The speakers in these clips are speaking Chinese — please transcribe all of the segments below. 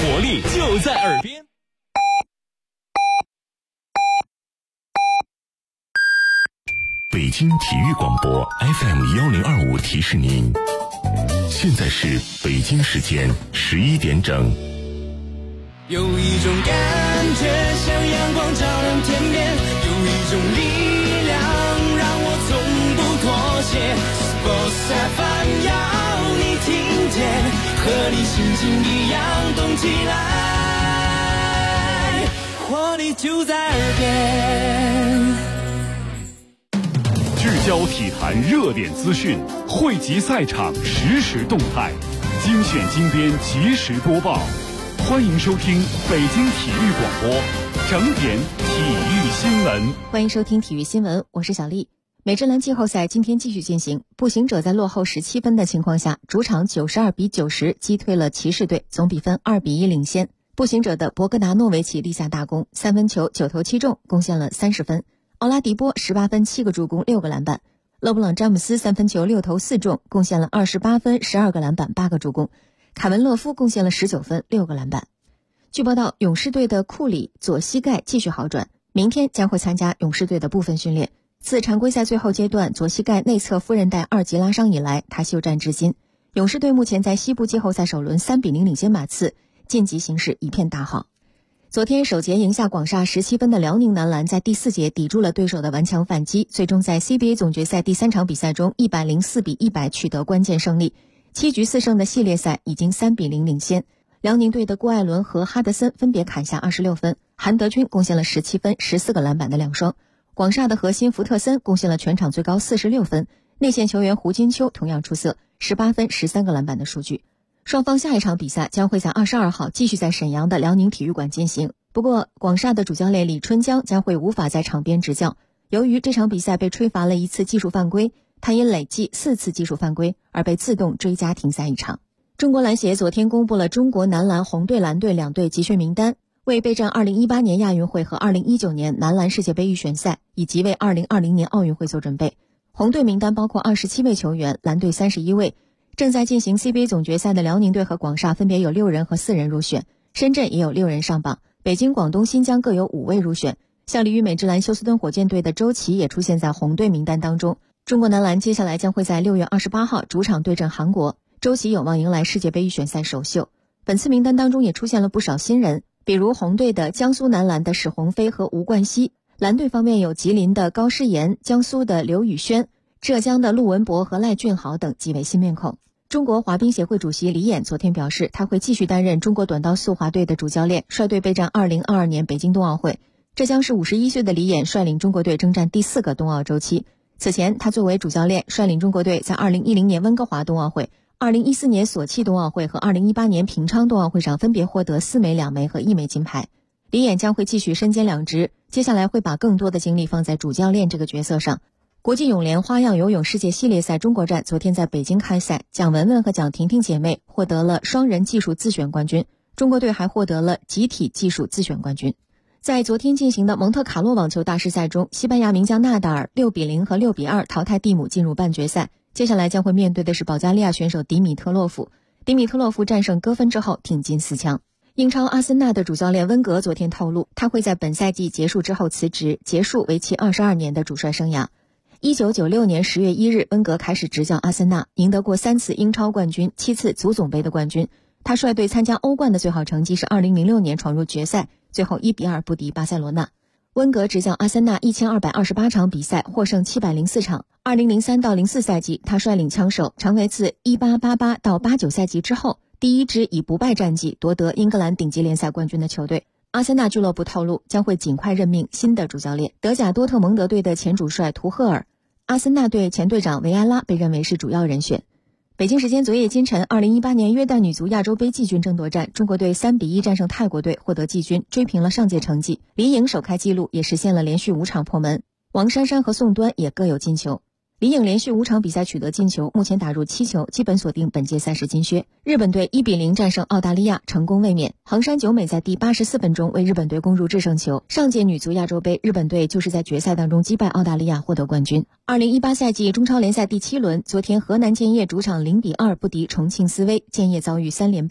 活力就在耳边。 北京体育广播 FM1025 提示您，现在是北京时间11点整。 有一种感觉像阳光照亮天边，有一种力量让我从不妥协。Sports FM 要你听见，和你心情一样动起来，活力就在耳边。 聚焦体坛热点资讯，汇集赛场实时动态，精选精编及时播报。欢迎收听北京体育广播整点体育新闻。 欢迎收听体育新闻，我是小丽。美职篮季后赛今天继续进行，步行者在落后17分的情况下，主场92比90击退了骑士队，总比分2比1领先。步行者的博格达诺维奇立下大功，三分球9投7中，贡献了30分。奥拉迪波18分7个助攻6个篮板，勒布朗詹姆斯三分球6投4中，贡献了28分12个篮板8个助攻，凯文勒夫贡献了19分6个篮板。据报道，勇士队的库里左膝盖继续好转，明天将会参加勇士队的部分训练。自常规赛最后阶段左膝盖内侧副韧带2级拉伤以来，他休战至今。勇士队目前在西部季后赛首轮3比0领先马刺，晋级形势一片大好。昨天首节赢下广厦17分的辽宁男篮，在第4节抵住了对手的顽强反击，最终在 CBA 总决赛第3场比赛中104比100取得关键胜利，7局4胜的系列赛已经3比0领先。辽宁队的郭艾伦和哈德森分别砍下26分，韩德君贡献了17分14个篮板的两双。广厦的核心福特森贡献了全场最高46分，内线球员胡金秋同样出色，18分13个篮板的数据。双方下一场比赛将会在22号继续在沈阳的辽宁体育馆进行。不过，广厦的主教练李春江将会无法在场边执教，由于这场比赛被吹罚了1次技术犯规，他因累计4次技术犯规而被自动追加停赛一场。中国篮协昨天公布了中国男篮红队蓝队两队集训名单，为备战2018年亚运会和2019年男篮世界杯预选赛，以及为2020年奥运会做准备。红队名单包括27位球员，蓝队31位。正在进行 CBA 总决赛的辽宁队和广厦分别有6人和4人入选，深圳也有6人上榜，北京、广东、新疆各有5位入选。效力于美职篮休斯敦火箭队的周琦也出现在红队名单当中。中国男篮接下来将会在6月28号主场对阵韩国，周琦有望迎来世界杯预选赛首秀。本次名单当中也出现了不少新人，比如红队的江苏男篮的史鸿飞和吴冠希，蓝队方面有吉林的高诗岩、江苏的刘宇轩、浙江的陆文博和赖俊豪等几位新面孔。中国滑冰协会主席李演昨天表示，他会继续担任中国短道速滑队的主教练，率队备战2022年北京冬奥会。这将是51岁的李演率领中国队征战第4个冬奥周期。此前，他作为主教练率领中国队在2010年温哥华冬奥会、2014年索契冬奥会和2018年平昌冬奥会上分别获得4枚、2枚和1枚金牌。李演将会继续身兼两职，接下来会把更多的精力放在主教练这个角色上。国际泳联花样游泳世界系列赛中国站昨天在北京开赛，蒋雯雯和蒋婷婷姐妹获得了双人技术自选冠军，中国队还获得了集体技术自选冠军。在昨天进行的蒙特卡洛网球大师赛中，西班牙名将纳达尔6比0和6比2淘汰蒂姆进入半决赛，接下来将会面对的是保加利亚选手迪米特洛夫。迪米特洛夫战胜戈芬之后挺进4强。英超阿森纳的主教练温格昨天透露，他会在本赛季结束之后辞职，结束为期22年的主帅生涯。1996年10月1日，温格开始执教阿森纳，赢得过3次英超冠军、7次足总杯的冠军。他率队参加欧冠的最好成绩是2006年闯入决赛，最后1比2不敌巴塞罗那。温格执教阿森纳1228场比赛，获胜704场。2003到04赛季，他率领枪手成为自1888到89赛季之后第一支以不败战绩夺得英格兰顶级联赛冠军的球队。阿森纳俱乐部透露，将会尽快任命新的主教练。德甲多特蒙德队的前主帅图赫尔，阿森纳队前队长维埃拉被认为是主要人选。北京时间昨夜今晨，2018年约旦女足亚洲杯季军争夺战，中国队3比1战胜泰国队，获得季军，追平了上届成绩。李颖首开纪录，也实现了连续5场破门。王珊珊和宋端也各有进球。李颖连续5场比赛取得进球，目前打入7球，基本锁定本届赛事金靴。日本队1比0战胜澳大利亚，成功卫冕。横山久美在第84分钟为日本队攻入制胜球。上届女足亚洲杯，日本队就是在决赛当中击败澳大利亚获得冠军。2018赛季中超联赛第7轮，昨天河南建业主场0比2不敌重庆斯威，建业遭遇3连败。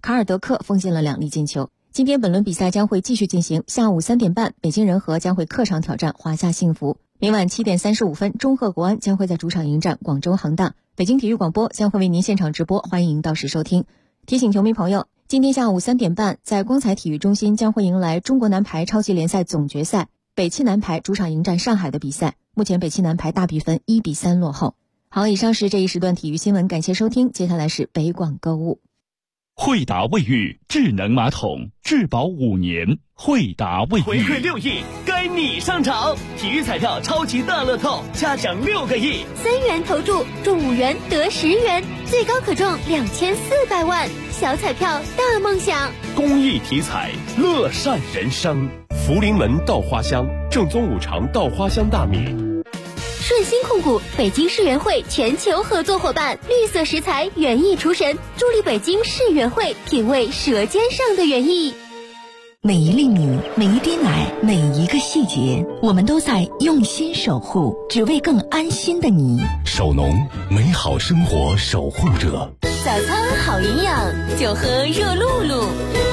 卡尔德克奉献了2粒进球。今天本轮比赛将会继续进行，下午3点半，北京人和将会客场挑战华夏幸福。明晚7点35分，中赫国安将会在主场迎战广州恒大。北京体育广播将会为您现场直播，欢迎到时收听。提醒球迷朋友，今天下午3点半，在光彩体育中心将会迎来中国男排超级联赛总决赛，北汽男排主场迎战上海的比赛。目前北汽男排大比分1比3落后。好，以上是这一时段体育新闻，感谢收听。接下来是北广购物。 惠达卫浴智能马桶，质保5年。惠达卫浴回馈6亿，该你上场！体育彩票超级大乐透，加奖6个亿 ，3元投注中5元得10元，最高可中2400万，小彩票大梦想。 公益体彩，乐善人生。 福临门稻花香，正宗5常稻花香大米。 顺鑫控股北京世园会全球合作伙伴，绿色食材园艺厨神，助力北京世园会品味舌尖上的园艺。 每一粒米，每一滴奶，每一个细节，我们都在用心守护，只为更安心的你。 守农，美好生活守护者。 早餐好营养，就喝热露露。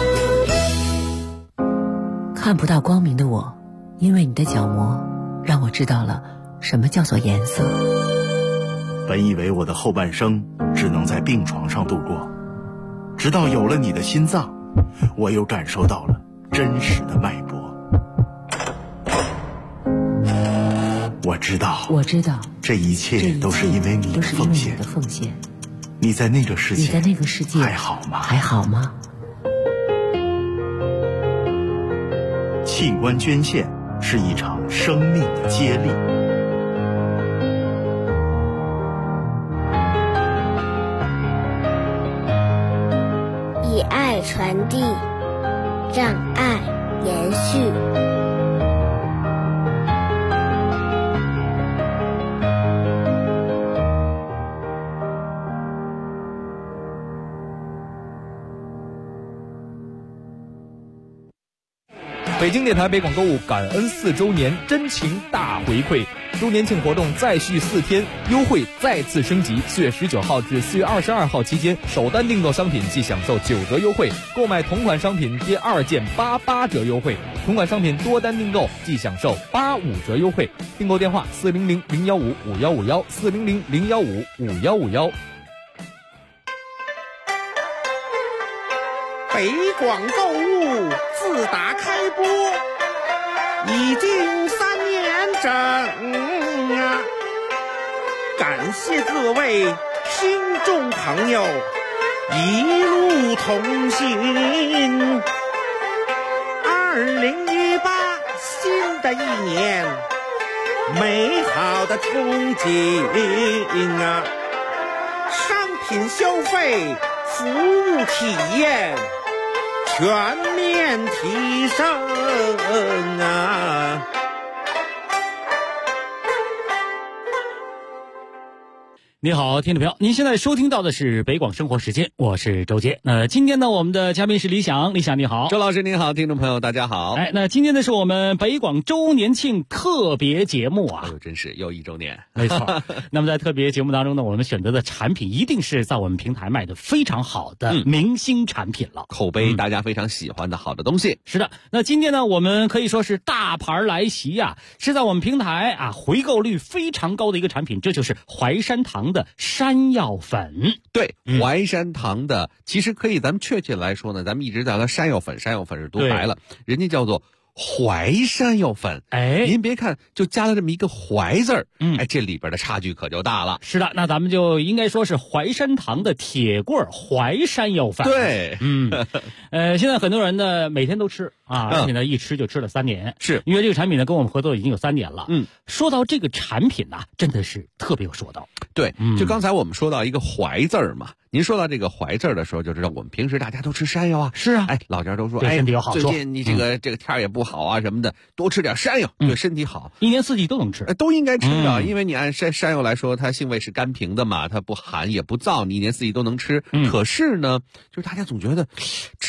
看不到光明的我，因为你的角膜，让我知道了什么叫做颜色。 本以为我的后半生只能在病床上度过，直到有了你的心脏，我又感受到了真实的脉搏。我知道，这一切都是因为你的奉献。你在那个世界还好吗？器官捐献是一场生命的接力。 以爱传递，让爱延续。 北京电台北广购物感恩4周年真情大回馈，周年庆活动再续4天，优惠再次升级。4月19号至4月22号期间，首单订购商品即享受9折优惠，购买同款商品第2件88折优惠，同款商品多单订购即享受85折优惠。订购电话400-015-5151，400-015-5151。 北广购物自打开播已经3年整啊！感谢各位听众朋友一路同行。2018新的一年，美好的憧憬啊！商品消费，服务体验全面提升啊！ 你好，听众朋友，您现在收听到的是北广生活时间，我是周杰。今天呢，我们的嘉宾是李想，李想你好。 周老师您好，听众朋友大家好。 那今天呢是我们北广周年庆特别节目啊。 真是又1周年。 没错。那么在特别节目当中呢，我们选择的产品一定是在我们平台卖的非常好的明星产品了， 口碑大家非常喜欢的好的东西。 是的。那今天呢，我们可以说是大牌来袭啊，是在我们平台啊回购率非常高的一个产品，这就是淮山堂的山药粉。 对，淮山堂的，其实可以咱们确切来说呢，咱们一直叫它山药粉，山药粉是读白了，人家叫做淮山药粉。您别看就加了这么一个淮字儿，这里边的差距可就大了。 是的，那咱们就应该说是淮山堂的铁棍淮山药粉。 对， 现在很多人呢每天都吃啊，而且呢一吃就吃了3年， 是因为这个产品呢跟我们合作已经有3年了。说到这个产品呢，真的是特别有说道。 对，就刚才我们说到一个淮字儿嘛，您说到这个淮字儿的时候，就知道我们平时大家都吃山药啊。 是啊， 老家都说， 对身体有好处。 最近你这个天儿也不好啊什么的，多吃点山药对身体好。 1年4季都能吃， 都应该吃的，因为你按山药来说，它性味是甘平的嘛，它不寒也不燥，你1年4季都能吃。可是呢，就是大家总觉得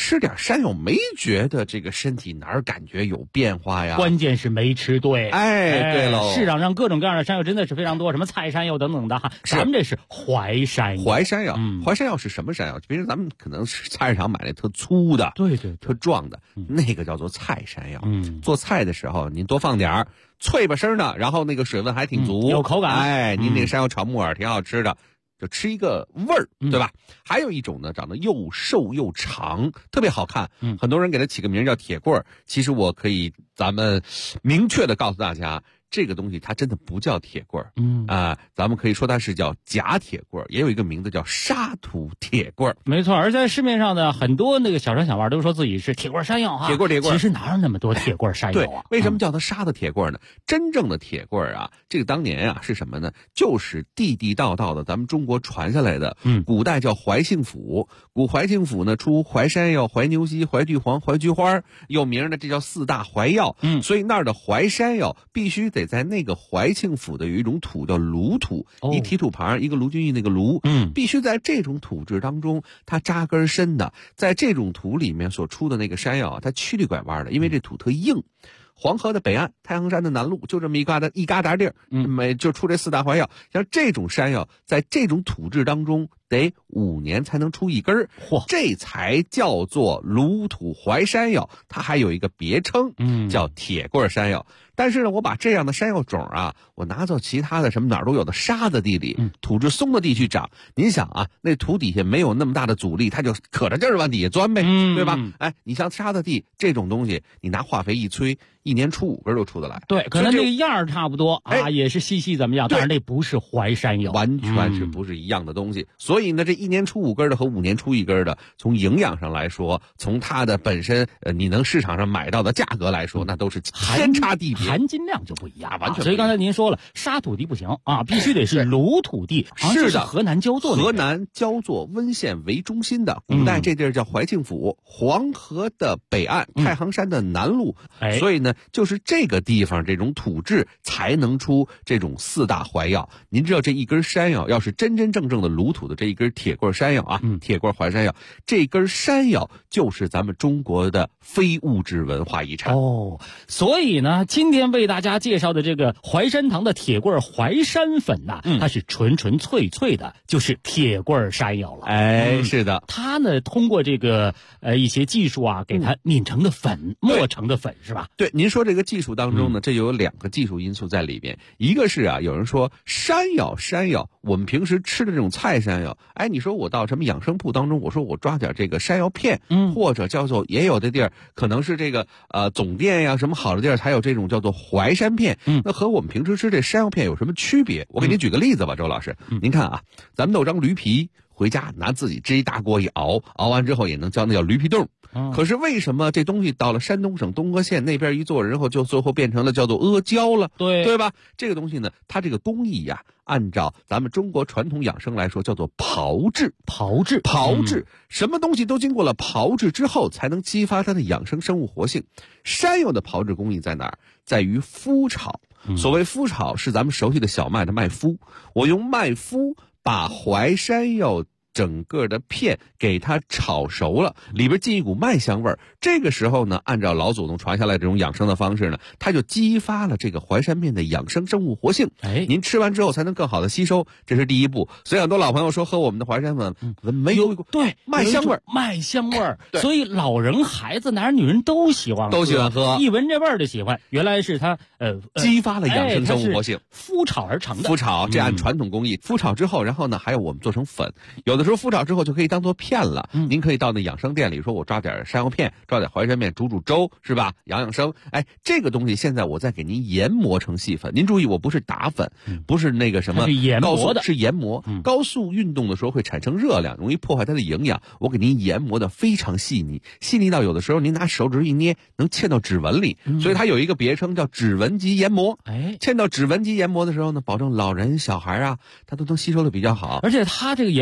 吃点山药没觉得这个身体哪儿感觉有变化呀？ 关键是没吃对。 对喽， 市场上各种各样的山药真的是非常多，什么菜山药等等的哈。咱们这是淮山药。 淮山药，淮山药是什么山药？平时咱们可能是菜市场买那特粗的， 对， 特壮的，那个叫做菜山药。做菜的时候您多放点儿，脆吧声的，然后那个水分还挺足， 有口感。 您那个山药炒木耳挺好吃的。就吃一个味儿，对吧？还有一种呢，长得又瘦又长，特别好看。很多人给它起个名叫铁棍儿。其实我可以，咱们明确的告诉大家，这个东西它真的不叫铁棍儿。咱们可以说它是叫假铁棍儿，也有一个名字叫沙土铁棍儿。 没错，而在市面上呢，很多那个小商小贩都说自己是铁棍山药哈。 铁棍， 其实哪有那么多铁棍山药啊？ 对，为什么叫它沙的铁棍呢？真正的铁棍啊，这个当年啊是什么呢？就是地地道道的咱们中国传下来的。古代叫怀庆府，古怀庆府呢出淮山药、怀牛膝、怀巨黄、怀菊花，有名的这叫四大怀药。所以那儿的淮山药必须得在那个怀庆府的有一种土叫卢土，一提土旁一个卢俊义那个卢，必须在这种土质当中它扎根深的，在这种土里面所出的那个山药它曲里拐弯的，因为这土特硬。黄河的北岸，太行山的南麓，就这么一疙瘩地儿，就出这四大怀药。像这种山药，在这种土质当中，得5年才能出一根儿，这才叫做卢土淮山药。它还有一个别称，叫铁棍山药。但是呢，我把这样的山药种啊，我拿到其他的什么哪儿都有的沙子地里，土质松的地去长。您想啊，那土底下没有那么大的阻力，它就可着劲儿往底下钻呗，对吧？你像沙子地这种东西，你拿化肥一催，1年出5根就出得来。 对，可能这个样儿差不多啊，也是细怎么样，但是那不是淮山药， 完全是不是一样的东西。所以呢，这1年出5根的和5年出1根的，从营养上来说，从它的本身你能市场上买到的价格来说，那都是天差地别。 含金量就不一样， 完全。 所以刚才您说了，沙土地不行啊，必须得是卢土地。 是的， 河南焦作。 河南焦作温县为中心的，古代这地儿叫怀庆府，黄河的北岸，太行山的南麓。所以呢，就是这个地方这种土质才能出这种四大怀药。您知道这一根山药，要是真真正正的卢土的这一根铁棍山药啊，铁棍淮山药，这根山药就是咱们中国的非物质文化遗产。 所以呢，今天为大家介绍的这个淮山堂的铁棍淮山粉呐，它是纯纯粹粹的，就是铁棍山药了。 是的， 它呢通过这个一些技术啊，给它碾成的粉，磨成的粉，是吧？ 对，您说这个技术当中呢，这有2个技术因素在里边。一个是啊，有人说山药，我们平时吃的这种菜山药，你说我到什么养生铺当中，我说我抓点这个山药片，或者叫做也有的地儿可能是这个总店呀什么好的地儿才有这种叫做淮山片，那和我们平时吃这山药片有什么区别？我给您举个例子吧，周老师，您看啊，咱们弄张驴皮回家拿自己支一大锅一熬完之后也能叫那叫驴皮冻。可是为什么这东西到了山东省东阿县那边一做，然后就最后变成了叫做阿胶了？对吧？这个东西呢，它这个工艺呀，按照咱们中国传统养生来说，叫做炮制。什么东西都经过了炮制之后，才能激发它的养生生物活性。山药的炮制工艺在哪儿？在于麸炒。所谓麸炒，是咱们熟悉的小麦的麦麸。我用麦麸把淮山药整个的片给它炒熟了，里边进一股麦香味儿。这个时候呢，按照老祖宗传下来这种养生的方式呢，它就激发了这个淮山片的养生生物活性。您吃完之后才能更好的吸收，这是第一步。所以很多老朋友说喝我们的淮山粉没有麦香味儿， 所以老人、孩子、男人、女人都喜欢喝，一闻这味儿就喜欢。原来是它激发了养生生物活性， 麸炒而成的。 麸炒这按传统工艺，麸炒之后，然后呢还有我们做成粉，有的时候麸炒之后就可以当做片了。您可以到那养生店里说，我抓点山药片，抓点淮山片，煮粥是吧？养生。这个东西现在我再给您研磨成细粉。您注意，我不是打粉，不是那个什么高速，是研磨。高速运动的时候会产生热量，容易破坏它的营养。我给您研磨的非常细腻到有的时候您拿手指一捏，能嵌到指纹里。所以它有一个别称叫指纹级研磨。嵌到指纹级研磨的时候呢，保证老人小孩啊，他都能吸收的比较好。 而且它这个研磨的话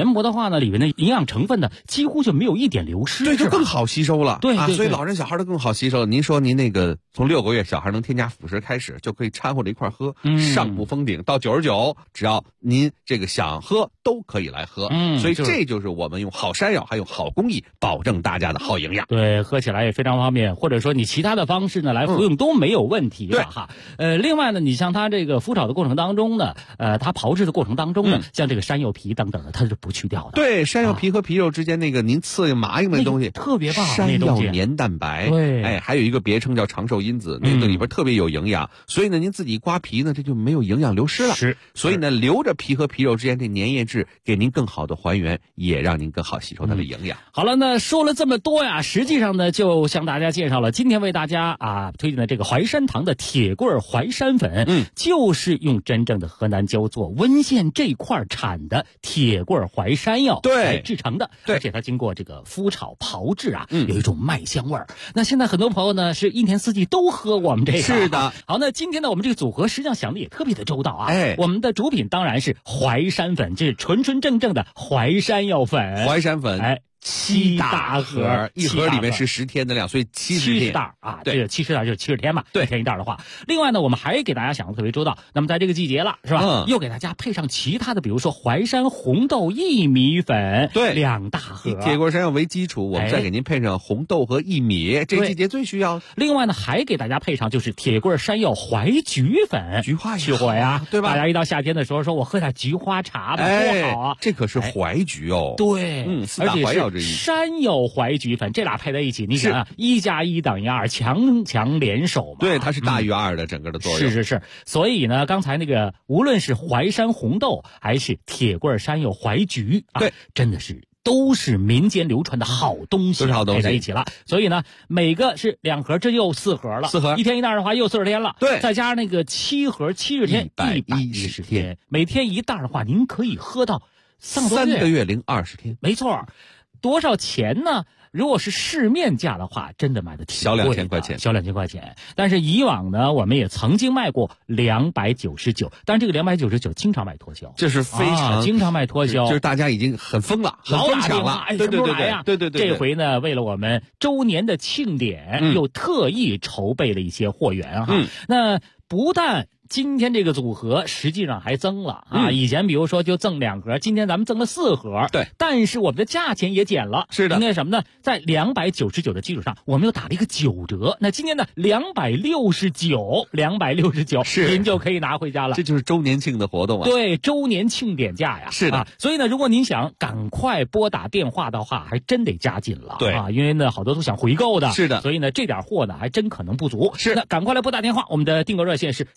呢，里面的营养成分呢几乎就没有一点流失， 对，就更好吸收了。 对， 所以老人小孩都更好吸收。您说您那个从6个月小孩能添加辅食开始，就可以掺和着一块喝，上不封顶到99，只要您这个想喝都可以来喝。所以这就是我们用好山药还有好工艺保证大家的好营养。 对，喝起来也非常方便，或者说你其他的方式呢来服用都没有问题的哈。另外呢，你像它这个麸炒的过程当中呢，它炮制的过程当中呢，像这个山药皮等等的，它是不去掉的。 对，山药皮和皮肉之间那个您刺麻硬的东西， 特别棒。 山药黏蛋白， 对， 还有一个别称叫长寿因子，那个里边特别有营养。所以呢，您自己刮皮呢，这就没有营养流失了。所以呢，留着皮和皮肉之间这粘液质，给您更好的还原，也让您更好吸收它的营养。 好了，那说了这么多呀，实际上呢，就向大家介绍了今天为大家推荐的这个淮山堂的铁棍淮山粉，就是用真正的河南焦作温县这块产的铁棍淮山药来制成的，而且它经过这个麸炒炮制有一种麦香味儿。那现在很多朋友呢是一年四季都喝我们这个， 是的。 好，那今天呢我们这个组合实际上想的也特别的周到我们的主品当然是淮山粉，这是纯纯正正的淮山药粉， 淮山粉7大盒，一盒里面是10天的量，所以70 袋这个70袋就是70天嘛，对，1天1袋的话。另外呢，我们还给大家想的特别周到。那么在这个季节了，是吧？又给大家配上其他的，比如说淮山红豆薏米粉，对，2大盒。 铁棍山药为基础，我们再给您配上红豆和薏米，这季节最需要。 另外呢，还给大家配上就是铁棍山药淮菊粉， 菊花去火呀， 对吧？ 大家一到夏天的时候说，我喝点菊花茶吧，多好啊！ 这可是淮菊哦， 对 ，4大淮药之一。 山药淮菊粉，这俩配在一起，你想啊，1+1等于2，强强联手嘛。 对，它是大于2的整个的作用。 是。所以呢，刚才那个无论是淮山红豆还是铁棍山药淮菊，对，真的是都是民间流传的好东西，配在一起了。所以呢，每个是2盒，这又4盒了。4盒，1天1袋的话又40天了。对，再加上那个7盒70天，110天，每天1袋的话，您可以喝到 3个月零20天。 没错。多少钱呢？如果是市面价的话，真的卖的挺贵的， 小2000块钱， 小2000块钱。但是以往呢，我们也曾经卖过299，但是这个299经常卖脱销， 这是非常经常卖脱销， 就是大家已经很疯了， 老打电话， 对。这回呢，为了我们周年的庆典，又特意筹备了一些货源那不但今天这个组合实际上还增了以前比如说就赠2盒，今天咱们赠了4盒，对，但是我们的价钱也减了，是的，应该什么呢？在299的基础上，我们又打了一个9折，那今天呢269，是您就可以拿回家了， 这就是周年庆的活动对，周年庆典价呀， 是的。 所以呢，如果您想赶快拨打电话的话，还真得加紧了， 对因为呢好多都想回购的， 是的， 所以呢这点货呢还真可能不足，是。那赶快来拨打电话，我们的订购热线是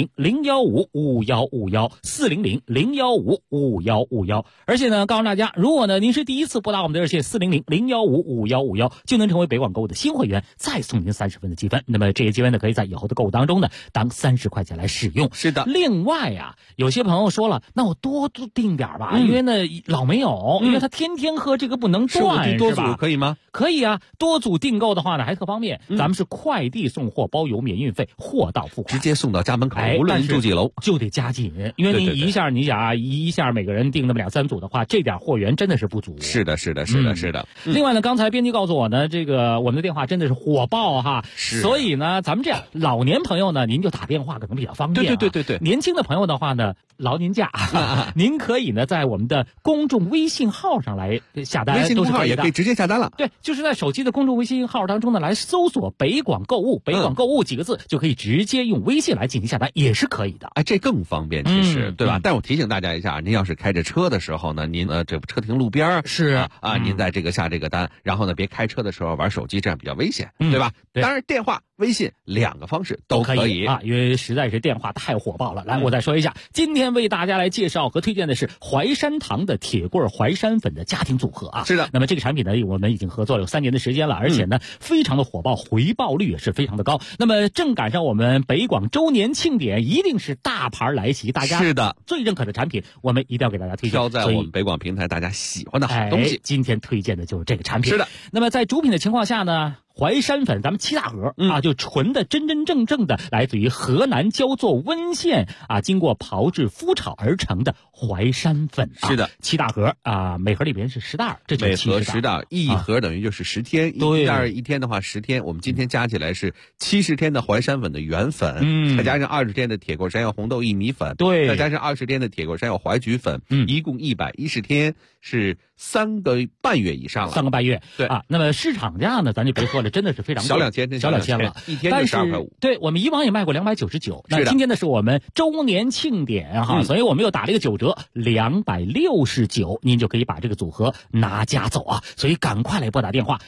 400-015-5151，400-015-5151。而且呢，告诉大家，如果呢您是第一次拨打我们的热线400-015-5151，就能成为北广购物的新会员，再送您30分的积分。那么这些积分呢，可以在以后的购物当中呢，当30块钱来使用。 是的。 另外呀，有些朋友说了，那我多订点吧，因为呢老没有，因为他天天喝这个不能断， 多组可以吗？ 可以啊，多组订购的话呢还特方便，咱们是快递送货，包邮免运费，货到付款， 直接送到家门口，无论您住几楼， 就得加紧，因为您一下你想啊，一下每个人订那么2-3组的话，这点货源真的是不足。 是的。 另外呢，刚才编辑告诉我呢，这个我们的电话真的是火爆哈，所以呢，咱们这样老年朋友呢，您就打电话可能比较方便。对。年轻的朋友的话呢，劳您驾，您可以呢在我们的公众微信号上来下单， 微信公号也可以直接下单了。 对，就是在手机的公众微信号当中呢，来搜索“北广购物”，北广购物几个字就可以直接用微信来进行下单，也是可以的。 这更方便，其实对吧？但我提醒大家一下，您要是开着车的时候呢，您这车停路边是您在这个下这个单，然后呢别开车的时候玩手机，这样比较危险，对吧？当然电话、微信2个方式都可以因为实在是电话太火爆了。来，我再说一下，今天为大家来介绍和推荐的是淮山堂的铁棍淮山粉的家庭组合是的。 那么这个产品呢，我们已经合作了有3年的时间了，而且呢非常的火爆，回报率也是非常的高。那么正赶上我们北广周年庆典，一定是大牌来袭，大家是的最认可的产品，我们一定要给大家推荐， 挑在我们北广平台大家喜欢的好东西。 今天推荐的就是这个产品。 是的。 那么在主品的情况下呢， 淮山粉，咱们7大盒啊，就纯的真真正正的来自于河南焦作温县啊，经过炮制麸炒而成的淮山粉。 是的 ，7大盒啊，每盒里边是10袋，这就是每盒10袋，一盒等于就是10天，一袋一天的话10天，我们今天加起来是70天的淮山粉的原粉，再加上20天的铁锅山药红豆薏米粉， 对， 再加上20天的铁锅山药淮菊粉，一共110天，是3个半月以上了 ，3个半月， 对啊。那么市场价呢，咱就别说了，真的是非常小2000， 小2000了， 一天就12块5。 对，我们以往也卖过299，那今天呢是我们周年庆典哈，所以我们又打了一个9折，269，您就可以把这个组合拿家走啊。所以赶快来拨打电话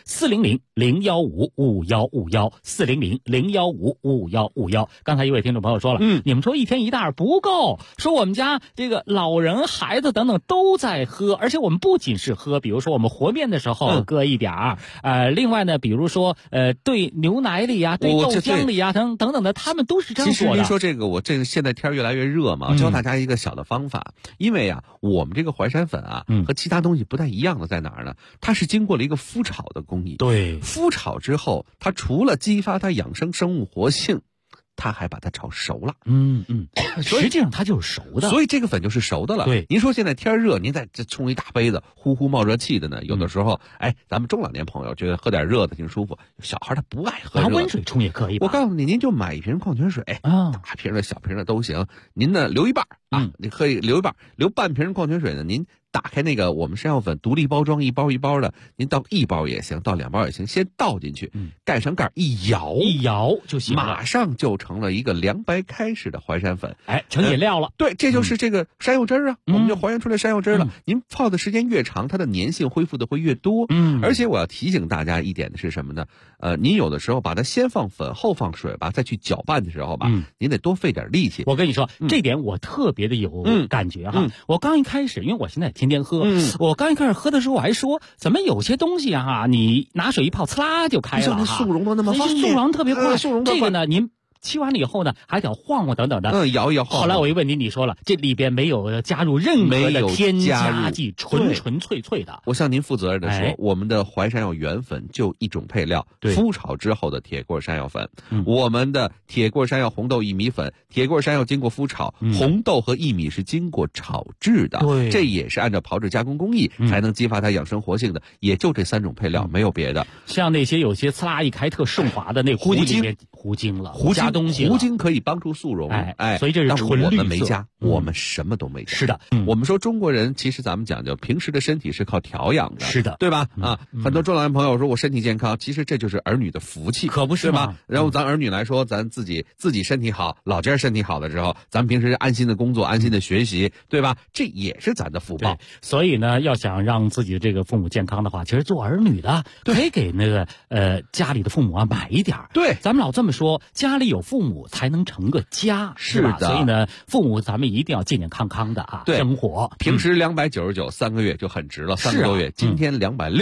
400-015-5151，400-015-5151。刚才一位听众朋友说了，你们说一天1袋不够，说我们家这个老人、孩子等等都在喝，而且我们不仅是喝，比如说我们和面的时候搁一点儿，另外呢，比如说兑牛奶里呀，兑豆浆里呀，等等的，他们都是这样做的。 其实您说这个，我这个现在天越来越热嘛，教大家一个小的方法，因为啊，我们这个淮山粉啊，和其他东西不太一样的在哪儿呢？它是经过了一个麸炒的工艺， 对， 麸炒之后，它除了激发它养生生物活性，它还把它炒熟了， 实际上它就是熟的， 所以这个粉就是熟的了。 对， 您说现在天热，您再冲一大杯子，呼呼冒热气的呢，有的时候，咱们中老年朋友觉得喝点热的挺舒服，小孩他不爱喝热的， 拿温水冲也可以吧。 我告诉你，您就买一瓶矿泉水，大瓶的、小瓶的都行，您呢留一半啊，你可以留一半，留半瓶矿泉水呢，您打开那个我们山药粉独立包装，一包一包的，您倒1包也行，倒2包也行，先倒进去，盖上盖一摇就行了， 马上就成了一个凉白开式的淮山粉， 成饮料了。 对，这就是这个山药汁啊，我们就还原出来山药汁了。您泡的时间越长，它的粘性恢复的会越多。而且我要提醒大家一点的是什么呢？您有的时候把它先放粉后放水吧，再去搅拌的时候吧，您得多费点力气。 我跟你说，这点我特别的有感觉哈。我刚一开始，因为我现在天天喝，我刚一开始喝的时候我还说，怎么有些东西啊，你拿水一泡，呲啦就开了， 速溶的那么方便， 速溶特别快。 速溶这个呢，您沏完了以后呢，还得晃晃等等的， 摇一摇。 后来我一问你说了，这里边没有加入任何的添加剂，纯粹粹的。 我向您负责任的说，我们的淮山药原粉就一种配料，麸炒之后的铁锅山药粉。我们的铁锅山药红豆薏米粉，铁锅山药经过麸炒，红豆和薏米是经过炒制的，这也是按照炮制加工工艺才能激发它养生活性的，也就这3种配料，没有别的。 像那些有些呲啦一开特顺滑的那糊精了，加东西了， 糊精可以帮助速溶， 所以这是纯绿色。 我们没加，我们什么都没加。 是的， 我们说中国人其实咱们讲究平时的身体是靠调养的， 是的， 对吧？很多中老年朋友说我身体健康，其实这就是儿女的福气， 可不是吗？然后咱儿女来说，咱自己身体好，老家身体好的时候，咱平时安心的工作，安心的学习，对吧？这也是咱的福报。 所以呢，要想让自己的这个父母健康的话，其实做儿女的可以给那个家里的父母啊买一点。 对， 咱们老这么说，家里有父母才能成个家， 是吧？所以呢，父母咱们一定要健健康康的啊，生活。 平时299，3个月就很值了，3个多月。今天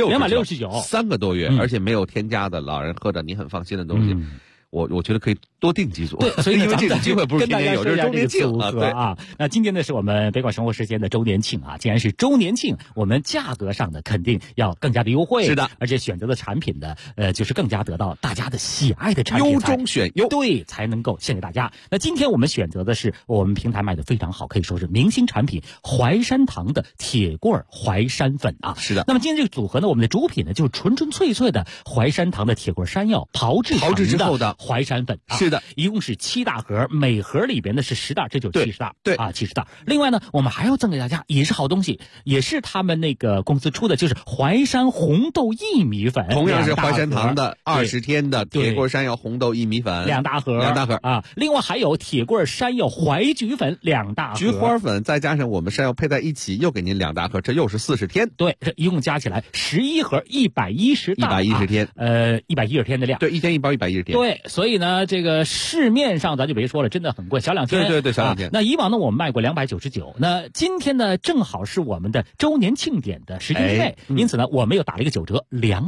269， 3个多月，而且没有添加的，老人喝着你很放心的东西。我觉得可以多订几组， 所以因为这种机会不是天天有，这是周年庆啊。那今天呢是我们北广生活时间的周年庆啊，既然是周年庆，我们价格上呢肯定要更加的优惠， 是的， 而且选择的产品呢，就是更加得到大家的喜爱的产品， 优中选优， 对，才能够献给大家。那今天我们选择的是我们平台卖的非常好，可以说是明星产品淮山堂的铁棍淮山粉啊， 是的。 那么今天这个组合呢，我们的主品呢就是纯粹的淮山堂的铁棍山药炮制之后的淮山粉， 是的， 一共是7大盒，每盒里边的是10袋，这就是70袋， 对啊，70袋。另外呢，我们还要赠给大家也是好东西，也是他们那个公司出的，就是淮山红豆薏米粉， 同样是淮山堂的20天的铁棍山药红豆薏米粉 2大盒啊。另外还有铁棍山药淮菊粉2大盒， 菊花粉再加上我们山药配在一起，又给您2大盒，这又是40天。 对，这一共加起来11盒，110袋，110 天 ，110天的量。 对，一天1包110天。 对， 所以呢，这个市面上咱就别说了，真的很贵，小2千。 对，小2千。 那以往呢，我们卖过299，那今天呢，正好是我们的周年庆典的时间之内，因此呢，我们又打了一个9折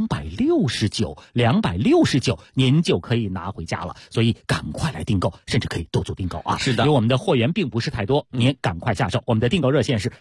，269，您就可以拿回家了。所以赶快来订购，甚至可以多做订购啊！ 是的， 因为我们的货源并不是太多，您赶快下手。我们的订购热线是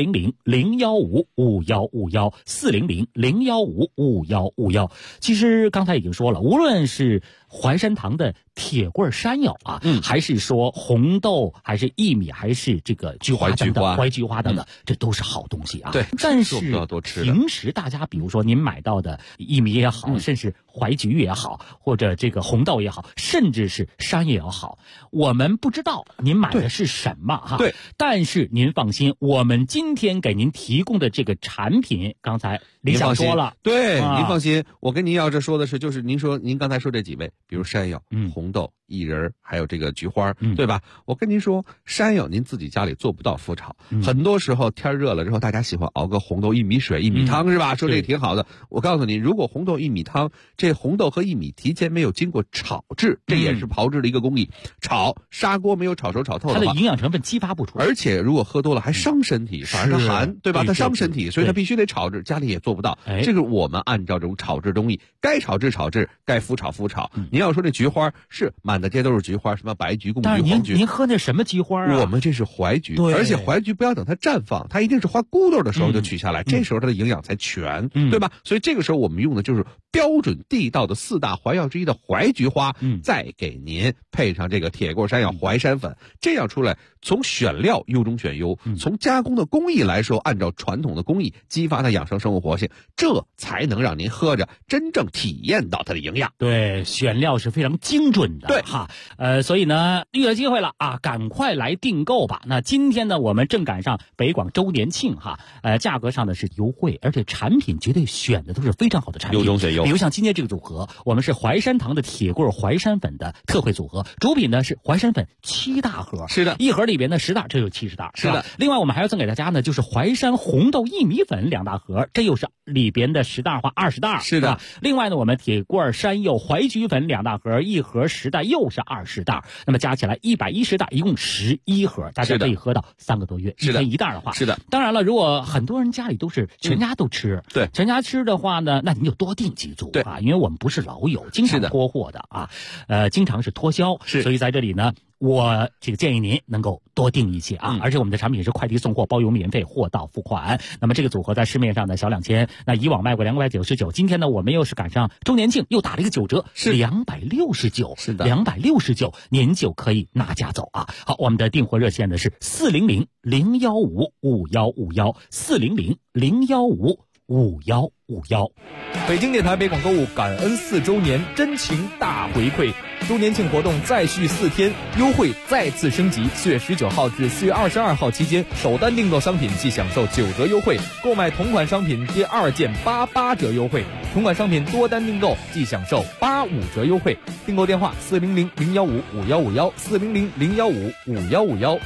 400-015-5151，400-015-5151。其实刚才已经说了，无论是淮山堂的铁棍山药啊，还是说红豆，还是薏米，还是这个菊花等等，槐菊花等等，这都是好东西啊。 对， 但是平时大家比如说您买到的薏米也好，甚至槐菊也好，或者这个红豆也好，甚至是山药也好，我们不知道您买的是什么哈。 对， 但是您放心，我们今天给您提供的这个产品，刚才李想说了， 对，您放心，我跟您要这说的是，就是您刚才说这几位，比如山药、红豆、薏仁，还有这个菊花，对吧？我跟您说，山药您自己家里做不到麸炒，很多时候天热了之后，大家喜欢熬个红豆薏米水、薏米汤，是吧？说这个挺好的。我告诉您，如果红豆薏米汤，这红豆和薏米提前没有经过炒制，这也是炮制的一个工艺，炒砂锅没有炒熟炒透的话， 它的营养成分激发不出来， 而且如果喝多了还伤身体，反而它寒，对吧？它伤身体，所以它必须得炒制，家里也做不到。这个我们按照这种炒制工艺，该炒制炒制，该麸炒麸炒。您要说这菊花是满大街都是菊花，什么白菊、贡菊、黄菊， 您喝那什么菊花啊？ 我们这是槐菊，而且槐菊不要等它绽放，它一定是花骨头的时候就取下来，这时候它的营养才全，对吧？所以这个时候我们用的就是标准地道的4大怀药之一的槐菊花，再给您配上这个铁棍山药淮山粉，这样出来，从选料优中选优，从加工的工艺来说，按照传统的工艺激发它养生生物活性，这才能让您喝着真正体验到它的营养。 对，选料是非常精准的， 对哈。所以呢，遇到机会了啊，赶快来订购吧。那今天呢，我们正赶上北广周年庆哈，价格上呢是优惠，而且产品绝对选的都是非常好的产品， 优中选优。 比如像今天这个组合，我们是淮山堂的铁棍淮山粉的特惠组合，主品呢是淮山粉7大盒， 是的， 一盒里边呢10袋，这有70袋， 是的。 另外我们还要赠给大家呢，就是淮山红豆薏米粉2大盒，这又是里边的10袋或20袋， 是的。 另外呢，我们铁棍山药槐菊粉2大盒，一盒10袋，又是20袋，那么加起来110袋，一共11盒，大家可以喝到3个多月， 是的， 一袋的话， 是的。 当然了，如果很多人家里都是全家都吃， 对， 全家吃的话呢，那您就多订几组， 对啊，因为我们不是老友，经常拖货的啊，经常是脱销，所以在这里呢，我这个建议您能够多订一些啊，而且我们的产品是快递送货，包邮免费，货到付款。那么这个组合在市面上的小2千，那以往卖过299，今天呢我们又是赶上周年庆，又打了一个9折，是269，是的，269，您就可以拿家走啊。好，我们的订货热线呢是400-015-5151，400-015-5151。 北京电台北广购物感恩4周年真情大回馈，周年庆活动再续4天，优惠再次升级。4月19号至4月22号期间，首单订购商品即享受9折优惠，购买同款商品第2件88折优惠，同款商品多单订购即享受85折优惠。订购电话400-015-5151，400-015-5151。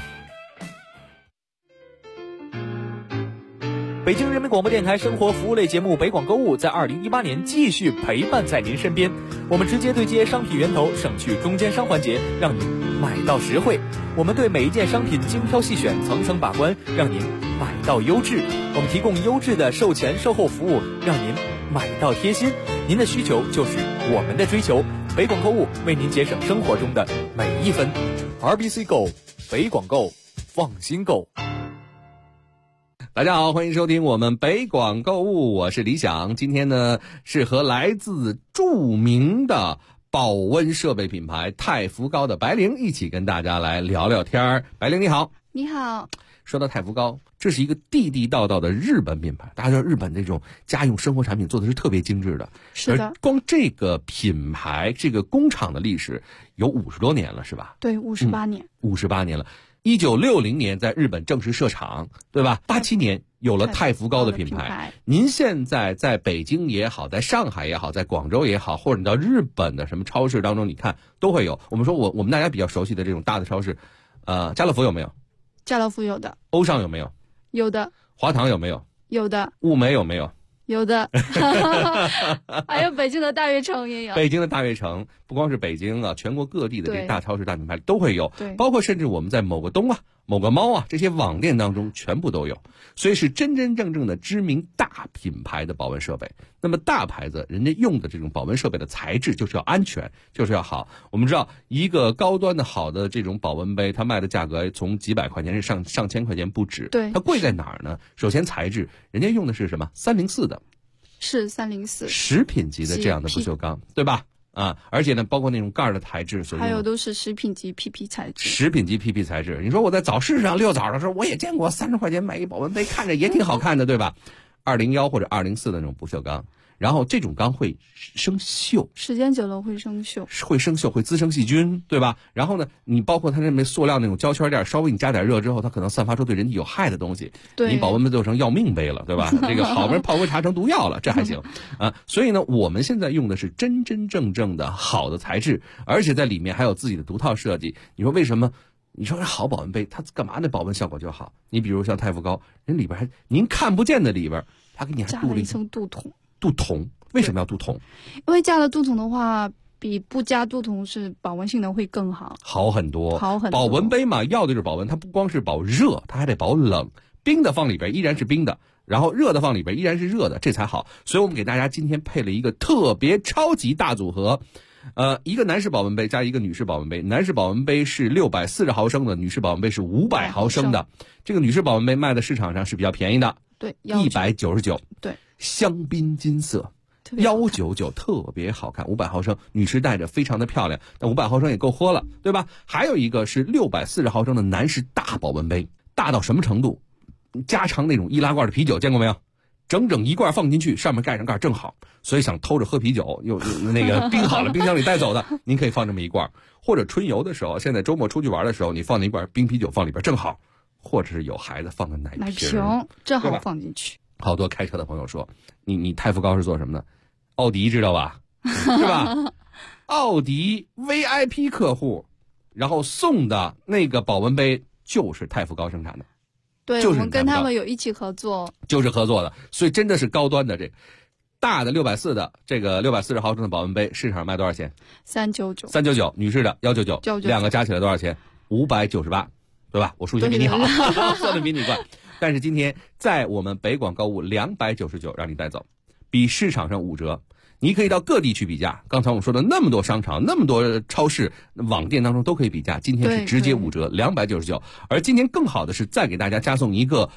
北京人民广播电台生活服务类节目北广购物在2018年继续陪伴在您身边，我们直接对接商品源头，省去中间商环节，让您买到实惠。我们对每一件商品精挑细选，层层把关，让您买到优质。我们提供优质的售前售后服务，让您买到贴心。您的需求就是我们的追求，北广购物为您节省生活中的每一分。RBC Go， 北广购，放心购。 大家好，欢迎收听我们北广购物，我是李想。今天呢是和来自著名的保温设备品牌太福高的白灵一起跟大家来聊聊天儿。白灵你好。 你好。 说到太福高，这是一个地地道道的日本品牌，大家知道日本这种家用生活产品做的是特别精致的， 是的。 光这个品牌这个工厂的历史有50多年了，是吧？ 对，58年。 58年了。1960年在日本正式设厂，对吧？87年有了太福高的品牌。您现在在北京也好，在上海也好，在广州也好，或者你到日本的什么超市当中，你看都会有。我们说我们大家比较熟悉的这种大的超市，家乐福有没有？ 家乐福有的。 欧尚有没有？ 有的。 华堂有没有？ 有的。 物美有没有？ 有的，还有北京的大悦城也有。 北京的大悦城不光是北京啊，全国各地的这大超市、大品牌都会有，包括甚至我们在某个东啊、某个猫啊这些网店当中全部都有，所以是真真正正的知名大品牌的保温设备。那么大牌子人家用的这种保温设备的材质就是要安全，就是要好。我们知道一个高端的好的这种保温杯，它卖的价格从几百块钱是上千块钱不止。 对， 它贵在哪儿呢？首先材质，人家用的是什么304的。 是304 食品级的这样的不锈钢，对吧？啊，而且呢，包括那种盖儿的材质， 还有都是食品级 PP 材质。 食品级 PP 材质，你说我在早市上遛早的时候，我也见过30块钱买一保温杯，看着也挺好看的，对吧？201或者204的那种不锈钢，然后这种钢会生锈， 时间久了会生锈， 会滋生细菌，对吧？然后呢，你包括它这塑料那种胶圈垫，稍微你加点热之后，它可能散发出对人体有害的东西。 对， 你保温杯做成要命杯了，对吧？这个好不容易泡杯茶成毒药了，这还行啊。所以呢，我们现在用的是真真正正的好的材质，而且在里面还有自己的独套设计。你说为什么？你说好保温杯，它干嘛那保温效果就好？你比如像太傅高，人里边还您看不见的里边，它给你还镀了一层镀铜。 镀铜为什么要镀铜？ 因为加了镀铜的话，比不加镀铜是保温性能会更好， 好很多。保好很多。 温杯嘛，要的就是保温，它不光是保热，它还得保冷。冰的放里边依然是冰的，然后热的放里边依然是热的，这才好。所以我们给大家今天配了一个特别超级大组合。一个男士保温杯加一个女士保温杯，男士保温杯是640毫升的，女士保温杯是500毫升的。这个女士保温杯卖的市场上是比较便宜的， 对 ，199， 对， 香槟金色，199特别好看，500毫升，女士戴着非常的漂亮，但500毫升也够喝了，对吧？还有一个是640毫升的男士大保温杯，大到什么程度？加长那种易拉罐的啤酒，见过没有？整整一罐放进去，上面盖上盖正好。所以想偷着喝啤酒，又那个冰好了，冰箱里带走的，您可以放这么一罐。或者春游的时候，现在周末出去玩的时候，你放那一罐冰啤酒放里边正好。或者是有孩子放个奶瓶正好放进去。 好多开车的朋友说，你太傅高是做什么的？奥迪知道吧？是吧？奥迪 VIP 客户，然后送的那个保温杯就是太傅高生产的。 对，我们跟他们有一起合作， 就是合作的，所以真的是高端的这个大的640的这个640毫升的保温杯，市场卖多少钱？399，女士的199，两个加起来多少钱？598，对吧？我数学比你好，算的比你快。但是今天在我们北广购物299让你带走，比市场上5折。你可以到各地去比价，刚才我们说的那么多商场、那么多超市、网店当中都可以比价，今天是直接5折，299。而今天更好的是再给大家加送一个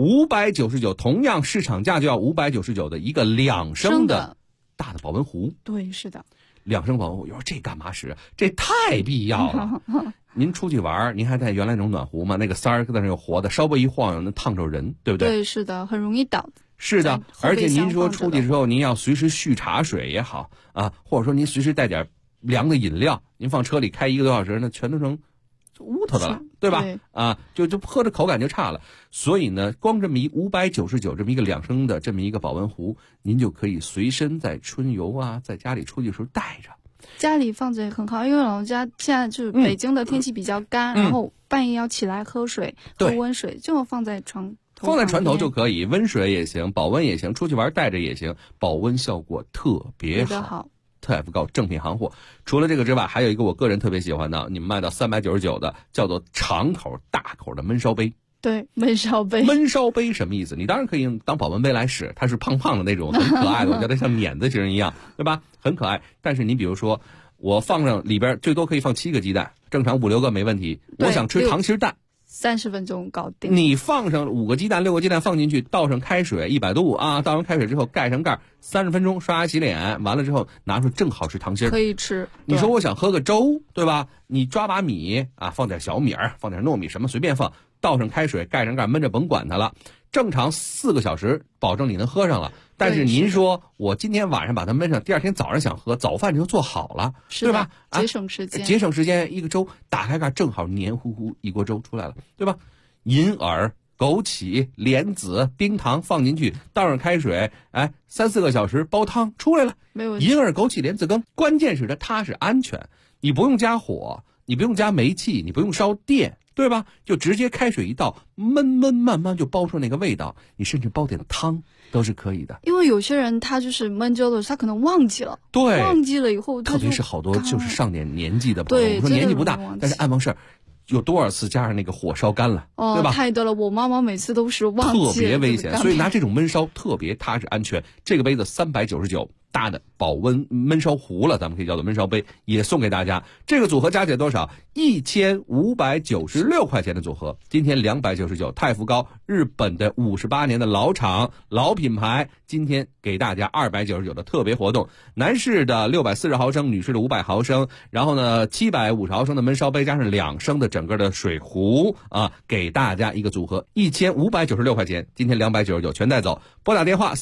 599，同样市场价就要599的一个2升的大的保温壶。 对，是的 ，2升保温壶，有这干嘛使？这太必要了。您出去玩，您还带原来那种暖壶吗？那个塞儿在那有活的，稍微一晃悠能烫着人，对不对？ 对，是的，很容易倒。 是的，而且您说出去之后，您要随时续茶水也好啊，或者说您随时带点凉的饮料，您放车里开1个多小时，那全都成乌头的了，对吧？啊，就喝着口感就差了。所以呢，光这么一599这么一个2升的这么一个保温壶，您就可以随身在春游啊，在家里出去的时候带着。 家里放着也很好，因为老人家现在就是北京的天气比较干，然后半夜要起来喝水，喝温水，就放在床头就可以，温水也行，保温也行，出去玩带着也行，保温效果特别好。太傅高正品行货。除了这个之外，还有一个我个人特别喜欢的，你们卖到399的，叫做长口大口的焖烧杯。 对，焖烧杯。 焖烧杯什么意思？你当然可以用当保温杯来使，它是胖胖的那种，很可爱的，我觉得像碾子型一样，对吧？很可爱。但是你比如说，我放上里边最多可以放7个鸡蛋，正常5、6个没问题。我想吃溏心蛋。 30分钟搞定。 你放上5个鸡蛋、6个鸡蛋放进去，倒上开水100度啊，倒上开水之后盖上盖，30分钟刷牙洗脸，完了之后拿出正好吃溏心， 可以吃。 你说我想喝个粥，对吧？你抓把米啊，放点小米儿，放点糯米，什么随便放，倒上开水盖上盖，焖着甭管它了。正常4个小时，保证你能喝上了。但是您说我今天晚上把它焖上，第二天早上想喝，早饭就做好了，对吧？ 节省时间， 节省时间。一个粥打开盖，正好黏糊糊一锅粥出来了，对吧？银耳、枸杞、莲子、冰糖放进去，倒上开水，3、4个小时煲汤出来了， 没问题。 银耳、枸杞、莲子羹，关键是它踏实安全，你不用加火，你不用加煤气，你不用烧电， 对吧？就直接开水一倒，焖，慢慢就煲出那个味道。你甚至煲点汤都是可以的。 因为有些人他就是焖粥的时候，他可能忘记了， 对， 忘记了以后， 特别是好多就是上点年纪的朋友， 对， 我说年纪不大，但是爱忘事儿。有多少次加上那个火烧干了，对吧？ 太多了，我妈妈每次都是忘记了， 特别危险。所以拿这种焖烧特别踏实安全。这个杯子399，大的保温焖烧壶了，咱们可以叫做焖烧杯，也送给大家。这个组合加起来多少？1596块钱的组合，今天299。太福糕，日本的58年的老厂老品牌，今天给大家299的特别活动。男士的640毫升，女士的500毫升，然后呢750毫升的焖烧杯加上2升的整个的水壶啊，给大家一个组合，1596块钱，今天299全带走。拨打电话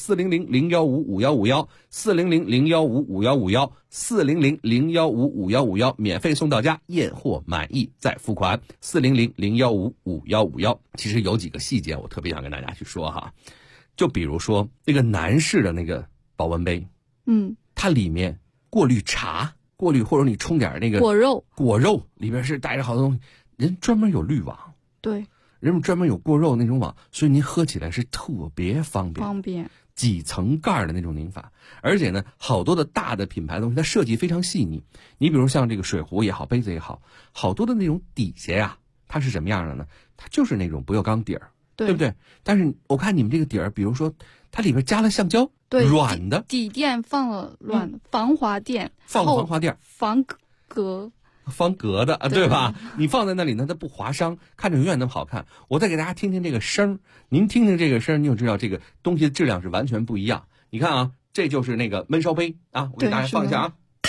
400-015-5151，400-015-5151，400-015-5151，免费送到家，验货满意再付款。400-015-5151。其实有几个细节我特别想跟大家去说哈，就比如说那个男士的那个保温杯，它里面过滤茶，或者你冲点那个果肉里边是带着好多东西，人专门有滤网， 对， 人们专门有过肉那种网，所以您喝起来是特别方便。几层盖的那种拧法，而且呢，好多的大的品牌的东西，它设计非常细腻。你比如像这个水壶也好，杯子也好，好多的那种底下呀，它是什么样的呢？它就是那种不锈钢底儿，对不对？但是我看你们这个底儿，比如说它里边加了橡胶， 对， 软的底垫放了防滑垫， 方格的，对吧？你放在那里呢，它不划伤，看着永远那么好看。我再给大家听听这个声，您听听这个声，你就知道这个东西的质量是完全不一样。你看啊，这就是那个焖烧杯啊，我给大家放一下啊，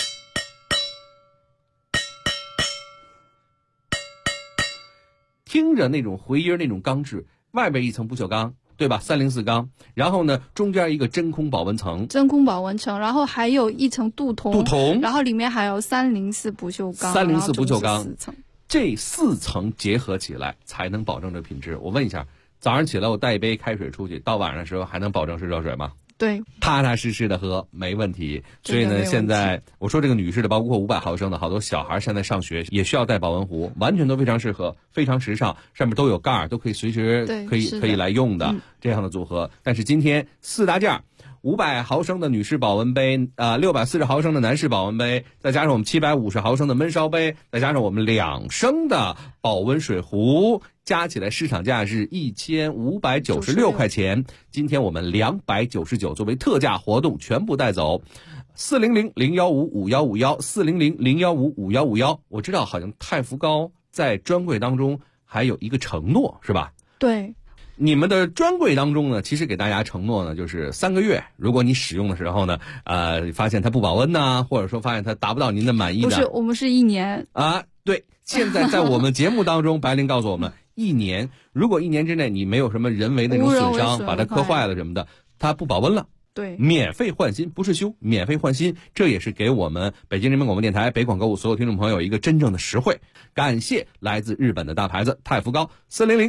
听着那种回音，那种钢质，外边一层不锈钢，对吧？304钢，然后呢，中间一个真空保温层， 然后还有一层镀铜，然后里面还有304不锈钢，304 不锈钢，这4层结合起来才能保证这品质。我问一下，早上起来我带一杯开水出去，到晚上的时候还能保证是热水吗？ 对， 踏踏实实的喝没问题。所以呢，现在我说这个女士的，包括500毫升的，好多小孩现在上学也需要带保温壶，完全都非常适合，非常时尚，上面都有盖儿，都可以随时可以来用的这样的组合。但是今天4大件，500毫升的女士保温杯，640毫升的男士保温杯，再加上我们750毫升的焖烧杯，再加上我们2升的保温水壶，加起来市场价是1596块钱，今天我们299作为特价活动全部带走。400-015-5151，400-015-5151。我知道好像太福糕在专柜当中还有一个承诺，是吧？ 对。 你们的专柜当中呢，其实给大家承诺呢，就是3个月，如果你使用的时候呢，发现它不保温呐，或者说发现它达不到您的满意的， 不是，我们是1年啊。对，现在在我们节目当中，白灵告诉我们，1年，如果1年之内你没有什么人为那种损伤，把它磕坏了什么的，它不保温了。 对， 免费换新，不是修，免费换新，这也是给我们北京人民广播电台北广购物所有听众朋友一个真正的实惠。感谢来自日本的大牌子太福糕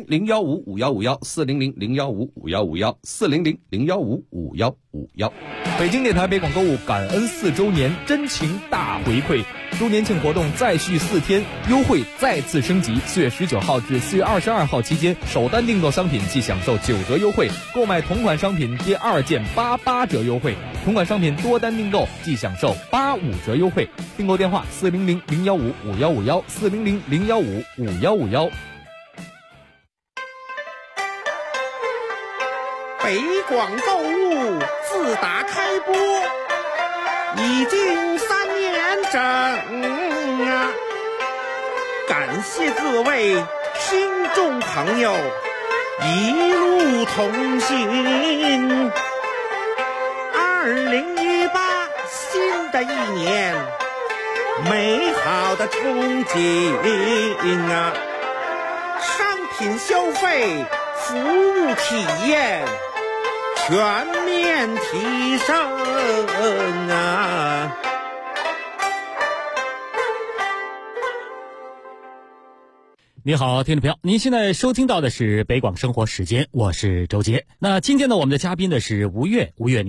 ，400-015-5151，400-015-5151，400-015-5151。 北京电台北广购物感恩4周年真情大回馈，周年庆活动再续4天，优惠再次升级。4月19号至4月22号期间，首单订购商品即享受9折优惠，购买同款商品第2件88折优惠，同款商品多单订购即享受85折优惠。订购电话400-015-5151，400-015-5151。 北广购物自打开播已经3年整啊！感谢各位听众朋友一路同行。2018新的1年，美好的憧憬啊！商品消费、服务体验全面提升啊！ 你好，听众朋友，您现在收听到的是北广生活时间，我是周杰。那今天呢，我们的嘉宾呢是吴越，吴越你好。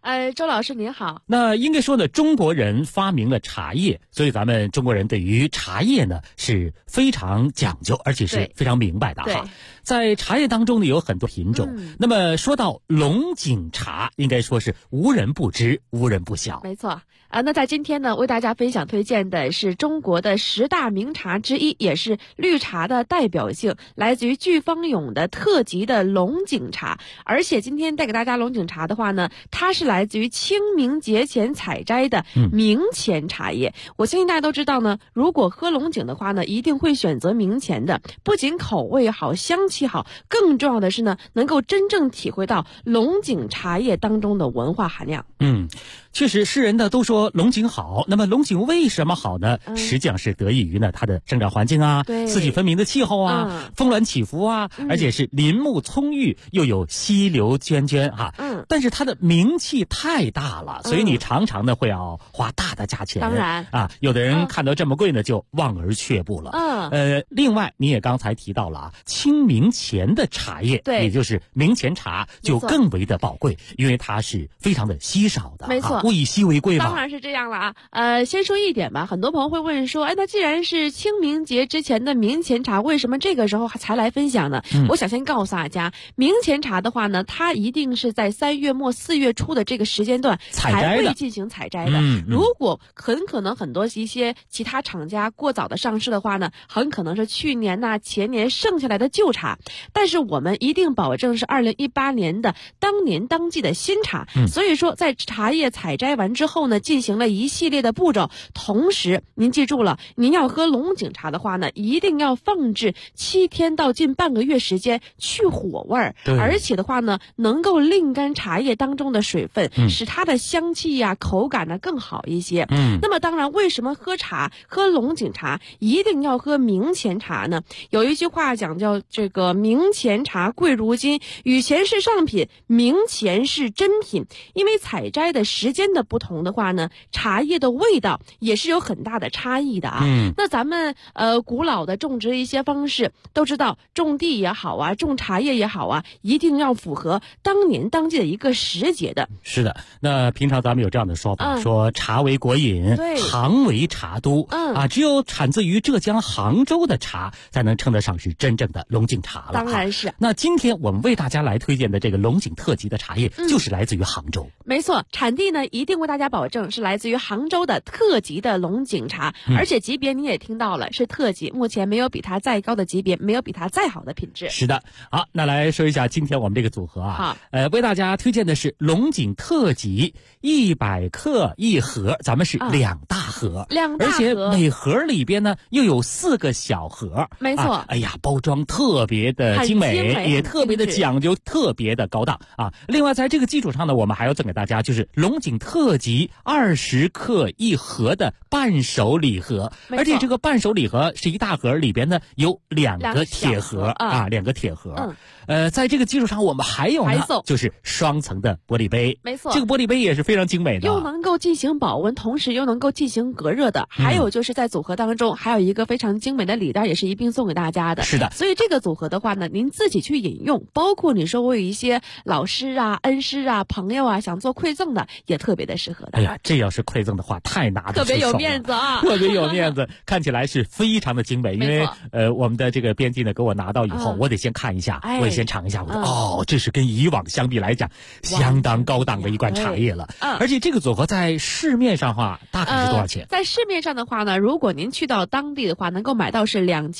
周老师您好。 那应该说呢，中国人发明了茶叶，所以咱们中国人对于茶叶呢是非常讲究，而且是非常明白的哈。在茶叶当中呢有很多品种，那么说到龙井茶，应该说是无人不知，无人不晓。 没错。那在今天呢，为大家分享推荐的是中国的10大名茶之一，也是绿茶的代表性，来自于聚芳永的特级的龙井茶。而且今天带给大家龙井茶的话呢，它是来自于清明节前采摘的明前茶叶。我相信大家都知道呢，如果喝龙井的话呢，一定会选择明前的，不仅口味好，香气好，更重要的是呢，能够真正体会到龙井茶叶当中的文化含量。 确实，世人呢都说龙井好，那么龙井为什么好呢？实际上是得益于呢它的生长环境啊，四季分明的气候啊，峰峦起伏啊，而且是林木葱郁，又有溪流涓涓哈。但是它的名气太大了，所以你常常呢会要花大的价钱。 当然啊，有的人看到这么贵呢就望而却步了。另外你也刚才提到了啊，清明前的茶叶，也就是明前茶就更为的宝贵，因为它是非常的稀少的。 没错。 物以稀为贵嘛。 当然是这样了啊。先说一点吧，很多朋友会问说，那既然是清明节之前的明前茶，为什么这个时候才来分享呢？我想先告诉大家，明前茶的话呢，它一定是在3月末4月初的这个时间段才会进行采摘的。如果很可能很多一些其他厂家过早的上市的话呢，很可能是去年前年剩下来的旧茶，但是我们一定保证是2018年的当年当季的新茶。所以说在茶叶采摘完之后呢，进行了一系列的步骤。同时您记住了，您要喝龙井茶的话呢，一定要放置7天到近半个月时间去火味儿，而且的话呢，能够令干茶叶当中的水分，使它的香气呀、口感呢更好一些。那么当然，为什么喝龙井茶一定要喝明前茶呢？有一句话讲叫这个明前茶贵如金，与前是上品，明前是真品。因为采摘的时间的不同的话呢，茶叶的味道也是有很大的差异的啊。那咱们古老的种植一些方式都知道，种地也好啊，种茶叶也好啊，一定要符合当年当季的一个时节的。 是的，那平常咱们有这样的说法，说茶为国饮，杭为茶都，只有产自于浙江杭州的茶才能称得上是真正的龙井茶了。 当然是。 那今天我们为大家来推荐的这个龙井特级的茶叶，就是来自于杭州。 没错，产地呢一定为大家保证是来自于杭州的特级的龙井茶，而且级别你也听到了，是特级，目前没有比它再高的级别，没有比它再好的品质。 是的。好，那来说一下今天我们这个组合啊。为大家推荐的是龙井特级100克1盒，咱们是2大盒，而且每盒里边呢又有4个小盒。 没错。 哎呀，包装特别的精美，也特别的讲究，特别的高档啊。另外在这个基础上呢，我们还要赠给大家就是龙井特级20克1盒的伴手礼盒，而且这个伴手礼盒是一大盒，里边呢有2个铁盒啊，2个铁盒。在这个基础上，我们还有呢，就是双层的玻璃杯。 没错， 这个玻璃杯也是非常精美的， 又能够进行保温，同时又能够进行隔热的。还有就是在组合当中还有一个非常精美的礼袋，也是一并送给大家的。 是的， 所以这个组合的话呢，您自己去饮用，包括你说我有一些老师啊、恩师啊、朋友啊想做馈赠的，也特别的适合的。 哎呀，这要是馈赠的话，太拿得出手了， 特别有面子啊， 特别有面子，看起来是非常的精美。因为我们的这个编辑呢给我拿到以后，我得先看一下，我得先尝一下，我说这是跟以往相比来讲相当高档的一罐茶叶了。而且这个组合在市面上的话大概是多少钱？ 在市面上的话呢，如果您去到当地的话，能够买到是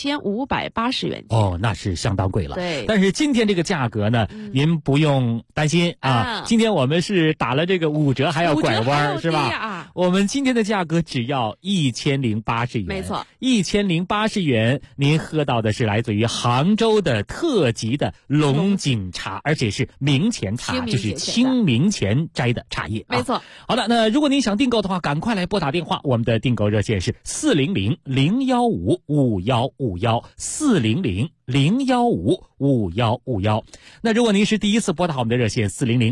2580元。 那是相当贵了。 对。 但是今天这个价格呢，您不用担心啊。今天我们是打了这个5折，还要拐弯，是吧？我们今天的价格只要1080元。 没错 ，1080元，您喝到的是来自于杭州的特级的龙井茶，而且是明前茶，就是清明前摘的茶叶。 没错。 好的，那如果您想订购的话，赶快来拨打电话，我们的订购热线是400-015-5151，400-015-5151。 400-015-5151。那如果您是第一次拨打我们的热线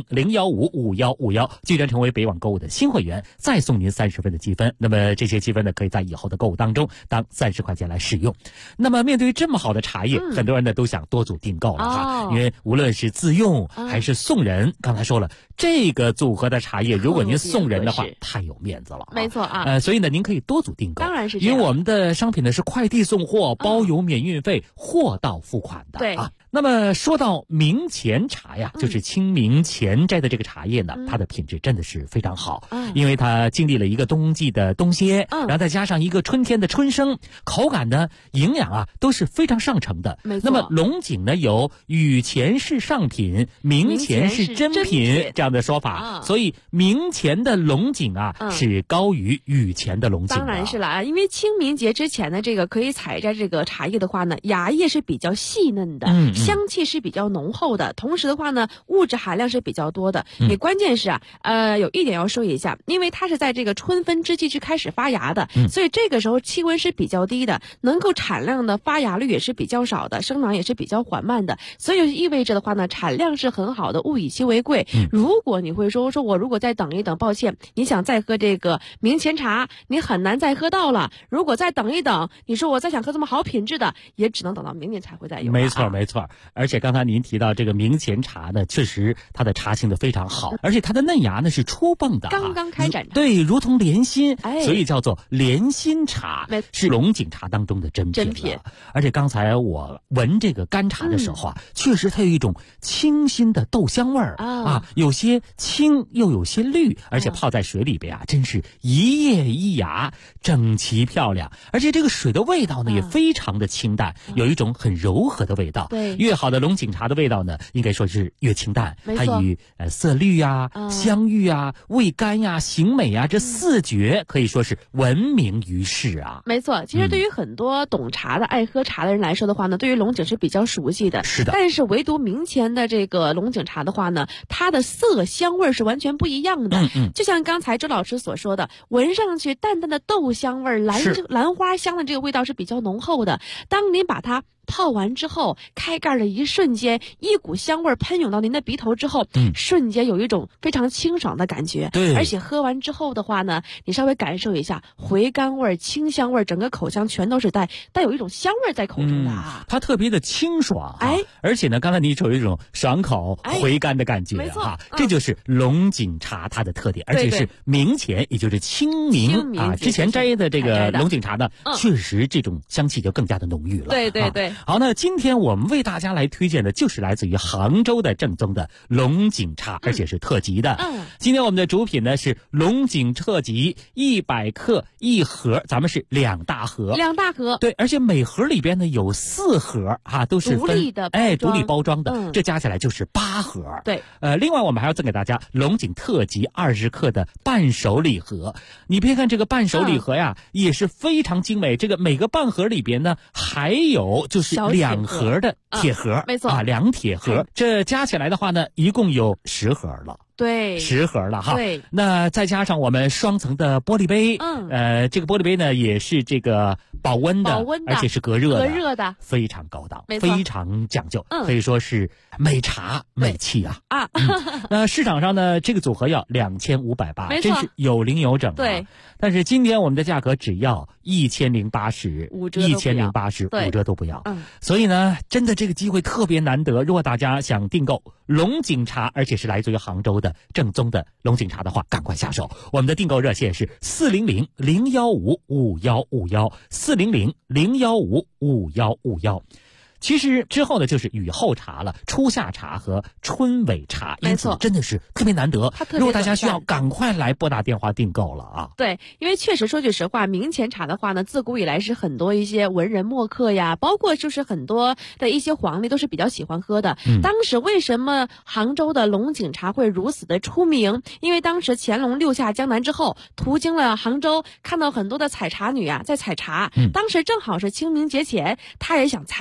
400-015-5151，居然成为北网购物的新会员，再送您30分的积分。那么这些积分呢，可以在以后的购物当中当30块钱来使用。那么面对于这么好的茶叶，很多人呢都想多组订购了哈，因为无论是自用还是送人，刚才说了，这个组合的茶叶，如果您送人的话，太有面子了。 没错啊， 所以呢，您可以多组订购， 当然是这样， 因为我们的商品呢是快递送货，包邮免运费，货到付款的。 对啊。那么说到明前茶呀，就是清明前摘的这个茶叶呢，它的品质真的是非常好，因为它经历了一个冬季的冬歇，然后再加上一个春天的春生，口感呢、营养啊都是非常上乘的。 没错。 那么龙井呢有雨前是上品，明前是真品这样的说法，所以明前的龙井啊是高于雨前的龙井的。 当然是了啊，因为清明节之前的这个可以采摘这个茶叶的话呢，芽叶是比较细嫩的，香气是比较浓厚的，同时的话呢，物质含量是比较多的。也关键是有一点要说一下，因为它是在这个春分之际去开始发芽的，所以这个时候气温是比较低的，能够产量的发芽率也是比较少的，生长也是比较缓慢的，所以意味着的话呢，产量是很好的，物以稀为贵。如果你会说我如果再等一等，抱歉，你想再喝这个明前茶，你很难再喝到了。如果再等一等，你说我再想喝这么好品质的，也只能等到明年才会再有。 没错没错。而且刚才您提到这个明前茶呢，确实它的茶性的非常好，而且它的嫩芽呢是初蹦的， 刚刚开展的， 对，如同莲心，所以叫做莲心茶，是龙井茶当中的真品。而且刚才我闻这个干茶的时候确实它有一种清新的豆香味儿有些青又有些绿，而且泡在水里边真是一叶一芽，整齐漂亮。而且这个水的味道呢也非常的清淡，有一种很柔和的味道。 对， 越好的龙井茶的味道呢，应该说是越清淡。它以色绿香郁味甘形美这4绝可以说是闻名于世啊。 没错，其实对于很多懂茶的、爱喝茶的人来说的话呢，对于龙井是比较熟悉的。 是的。 但是唯独明前的这个龙井茶的话呢，它的色香味是完全不一样的。就像刚才周老师所说的，闻上去淡淡的豆香味，兰花香的这个味道是比较浓厚的。当您把它泡完之后，开盖的一瞬间，一股香味喷涌到您的鼻头之后，瞬间有一种非常清爽的感觉。 对， 而且喝完之后的话呢，你稍微感受一下回甘味、清香味，整个口腔全都是带有一种香味在口中的它特别的清爽而且呢，刚才你有一种爽口、回甘的感觉没错这就是龙井茶它的特点，而且是明前，也就是清明之前摘的这个龙井茶呢，确实这种香气就更加的浓郁了。 对对对。 好，那今天我们为大家来推荐的就是来自于杭州的正宗的龙井茶，而且是特级的。今天我们的主品呢是龙井特级100克1盒，咱们是2大盒。对，而且每盒里边呢有4盒都是独立的独立包装的，这加起来就是8盒。 对， 另外我们还要赠给大家龙井特级20克的伴手礼盒。你别看这个伴手礼盒也是非常精美，这个每个半盒里边呢还有就是2盒的铁盒， 没错 2铁盒，这加起来的话呢，一共有10盒了。 对 ，10盒了哈。 对， 那再加上我们双层的玻璃杯，这个玻璃杯呢也是这个保温的，而且是隔热的，非常高档，非常讲究，可以说是美茶美气那市场上呢，这个组合要2580，真是有零有整。 对， 但是今天我们的价格只要1080，1080，5折都不要。所以呢，真的这个机会特别难得。如果大家想订购龙井茶，而且是来自于杭州的正宗的龙井茶的话，赶快下手。我们的订购热线是400-015-5151，400-015-5151。其实之后呢，就是雨后茶了，初夏茶和春尾茶，因此真的是特别难得。如果大家需要，赶快来拨打电话订购了对，因为确实说句实话，明前茶的话呢，自古以来是很多一些文人墨客包括就是很多的一些皇帝都是比较喜欢喝的。当时为什么杭州的龙井茶会如此的出名？因为当时乾隆6下江南之后，途经了杭州，看到很多的采茶女在采茶。当时正好是清明节前，他也想参与一下。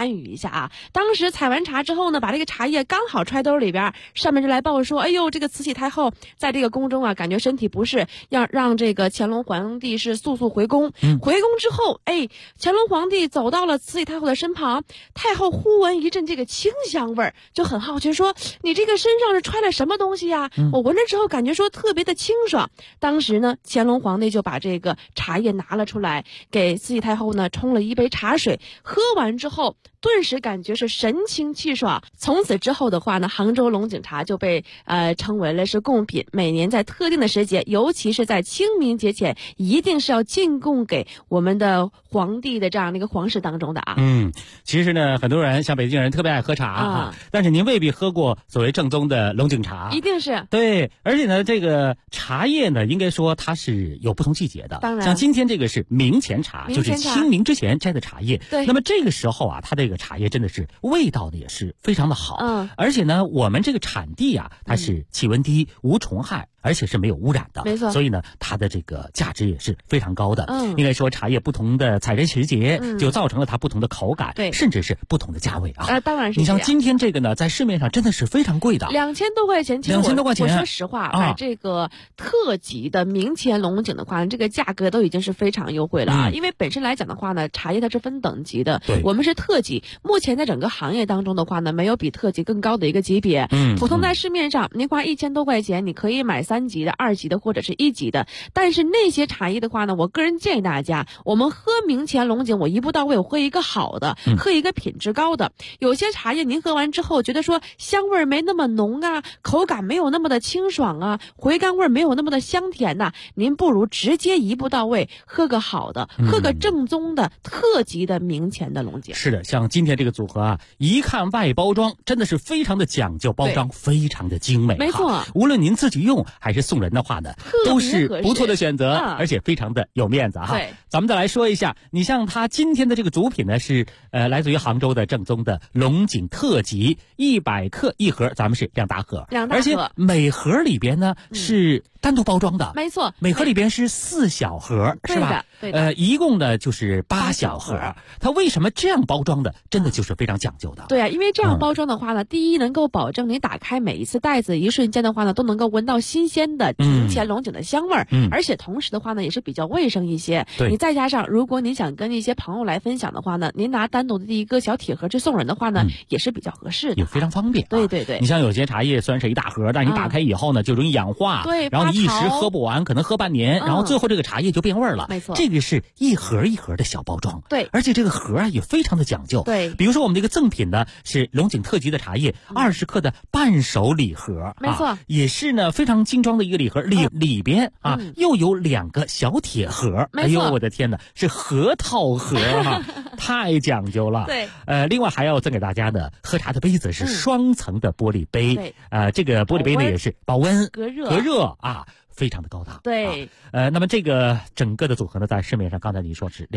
啊，当时采完茶之后呢，把这个茶叶刚好揣兜里边，上面就来报说，哎呦，这个慈禧太后在这个宫中啊，感觉身体不适，要让这个乾隆皇帝是速速回宫。回宫之后，乾隆皇帝走到了慈禧太后的身旁，太后忽闻一阵这个清香味儿，就很好奇说，你这个身上是揣了什么东西呀？我闻了之后感觉说特别的清爽。当时呢，乾隆皇帝就把这个茶叶拿了出来，给慈禧太后呢冲了一杯茶水，喝完之后顿时感觉是神清气爽。从此之后的话呢，杭州龙井茶就被称为了是贡品，每年在特定的时节，尤其是在清明节前，一定是要进贡给我们的皇帝的这样的一个皇室当中的啊。 其实呢，很多人像北京人特别爱喝茶但是您未必喝过所谓正宗的龙井茶。 一定是对，而且呢，这个茶叶呢，应该说它是有不同季节的。 当然， 像今天这个是明前茶，就是清明之前摘的茶叶。 对， 那么这个时候啊，它这个茶叶真的是味道的也是非常的好。而且呢，我们这个产地啊，它是气温低，无虫害，而且是没有污染的。 没错， 所以呢，它的这个价值也是非常高的。应该说茶叶不同的采摘时节，就造成了它不同的口感， 对， 甚至是不同的价位啊。 当然是。 你像今天这个呢，在市面上真的是非常贵的 ，2000多块钱。 2000多块钱。 我说实话，买这个特级的明前龙井的话，这个价格都已经是非常优惠了啊。因为本身来讲的话呢，茶叶它是分等级的， 对， 我们是特级。目前在整个行业当中的话呢，没有比特级更高的一个级别。普通在市面上，您花1000多块钱，你可以买3级的、2级的或者是1级的。但是那些茶叶的话呢，我个人建议大家，我们喝明前龙井，我一步到位，我喝一个好的，喝一个品质高的。有些茶叶您喝完之后觉得说香味没那么浓啊，口感没有那么的清爽啊，回甘味没有那么的香甜呐，您不如直接一步到位，喝个好的，喝个正宗的特级的明前的龙井。 是的，像今天这个组合啊，一看外包装真的是非常的讲究，包装非常的精美。 没错， 无论您自己用还是送人的话呢，都是不错的选择，而且非常的有面子哈。 对， 咱们再来说一下，你像它今天的这个主品呢，是来自于杭州的正宗的龙井特级，100克一盒，咱们是2大盒，而且每盒里边呢是单独包装的。 没错， 每盒里边是4小盒，是吧？ 对的。 一共呢就是8小盒。它为什么这样包装的？真的就是非常讲究的。 对啊，因为这样包装的话呢，第一能够保证你打开每一次袋子一瞬间的话呢，都能够闻到新鲜的明前龙井的香味儿，而且同时的话呢，也是比较卫生一些。 对， 你再加上如果你想跟一些朋友来分享的话呢，您拿单独的一个小铁盒去送人的话呢，也是比较合适的， 也非常方便。 对对对， 你像有些茶叶虽然是一大盒，但是你打开以后呢，就容易氧化， 对， 然后你一时喝不完，可能喝半年，然后最后这个茶叶就变味了。 没错， 这个是一盒一盒的小包装， 对， 而且这个盒啊也非常的讲究。 对， 比如说我们这个赠品呢是龙井特级的茶叶，20克的半手礼盒， 没错， 也是呢非常精装的一个礼盒，里边又有2个小铁盒。哎呦，我的天哪，是核桃盒太讲究了。 对， 另外还要赠给大家的喝茶的杯子是双层的玻璃杯，这个玻璃杯呢也是保温隔热啊。 非常的高档。 对， 那么这个整个的组合呢，在市面上刚才你说是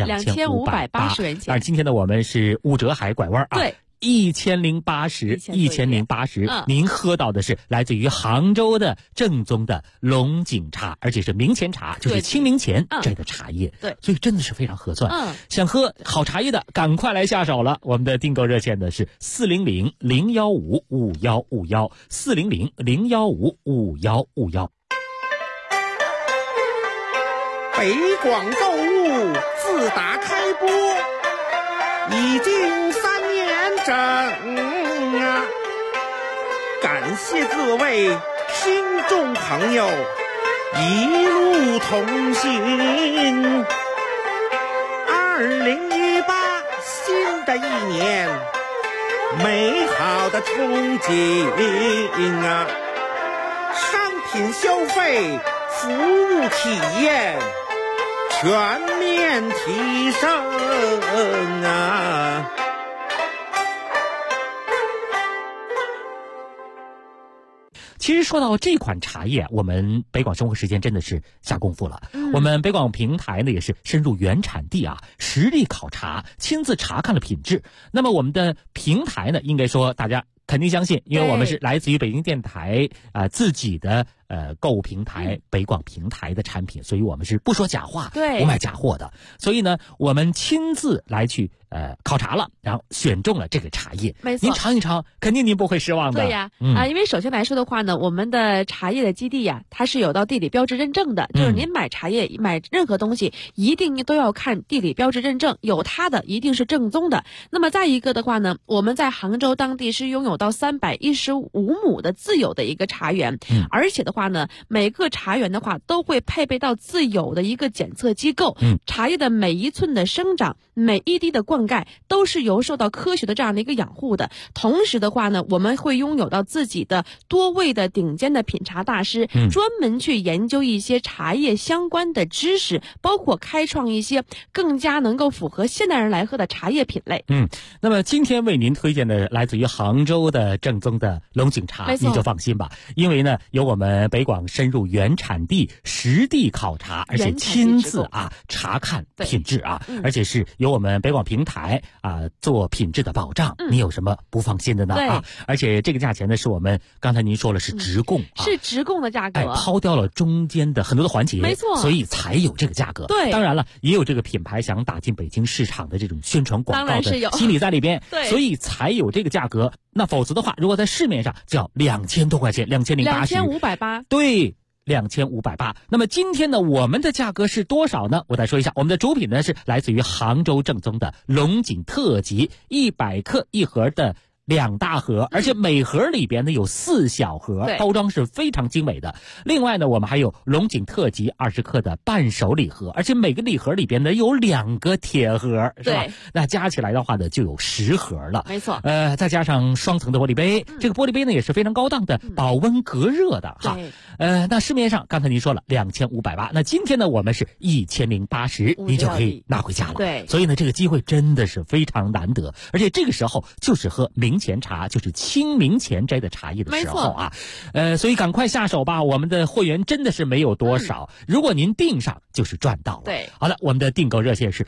2580 元钱， 但是今天呢我们是五折还拐弯啊。 对。 1080，您喝到的是来自于杭州的正宗的龙井茶，而且是明前茶，就是清明前摘的茶叶。 对， 所以真的是非常合算。想喝好茶叶的，赶快来下手了。我们的订购热线呢是400-015-5151，400-015-5151。 北广购物自打开播已经3年整啊！感谢各位听众朋友一路同行。2018新的一年，美好的憧憬啊！商品消费，服务体验全面提升啊！ 其实说到这款茶叶，我们北广生活时间真的是下功夫了。我们北广平台呢也是深入原产地啊，实地考察，亲自查看了品质。那么我们的平台呢，应该说大家肯定相信，因为我们是来自于北京电台自己的购物平台北广平台的产品，所以我们是不说假话，不卖假货的。所以呢，我们亲自来去考察了，然后选中了这个茶叶。 没错， 您尝一尝，肯定您不会失望的。 对呀，因为首先来说的话呢，我们的茶叶的基地呀，它是有到地理标志认证的，就是您买茶叶、买任何东西，一定都要看地理标志认证，有它的一定是正宗的。那么再一个的话呢，我们在杭州当地是拥有到315亩的自有的一个茶园，而且的话呢，每个茶园的话都会配备到自有的一个检测机构，茶叶的每一寸的生长，每一滴的灌溉都是由受到科学的这样的一个养护的。同时的话呢，我们会拥有到自己的多位的顶尖的品茶大师，专门去研究一些茶叶相关的知识，包括开创一些更加能够符合现代人来喝的茶叶品类。 那么今天为您推荐的来自于杭州的正宗的龙井茶，您就放心吧，因为呢有我们北广深入原产地实地考察，而且亲自查看品质而且是由我们北广平台做品质的保障，你有什么不放心的呢？而且这个价钱呢是我们刚才您说了是直供， 是直供的价格， 抛掉了中间的很多的环节， 没错， 所以才有这个价格。 对， 当然了，也有这个品牌想打进北京市场的这种宣传广告的心理在里边， 对， 所以才有这个价格。那否则的话，如果在市面上就要2000多块钱，2080，2580，对。2580。那么今天呢，我们的价格是多少呢？我再说一下，我们的主品呢是来自于杭州正宗的龙井特级，100克一盒的2大盒，而且每盒里边呢有4小盒，包装是非常精美的。另外呢，我们还有龙井特级20克的伴手礼盒，而且每个礼盒里边呢有2个铁盒，是吧？那加起来的话呢就有10盒了。 没错。 再加上双层的玻璃杯，这个玻璃杯呢也是非常高档的，保温隔热的哈。那市面上刚才您说了2580，那今天呢我们是1080，您就可以拿回家了。 对。 所以呢这个机会真的是非常难得，而且这个时候就是喝明前茶，就是清明前摘的茶叶的时候所以赶快下手吧，我们的会员真的是没有多少，如果您订上就是赚到了。 对， 好了，我们的订购热线是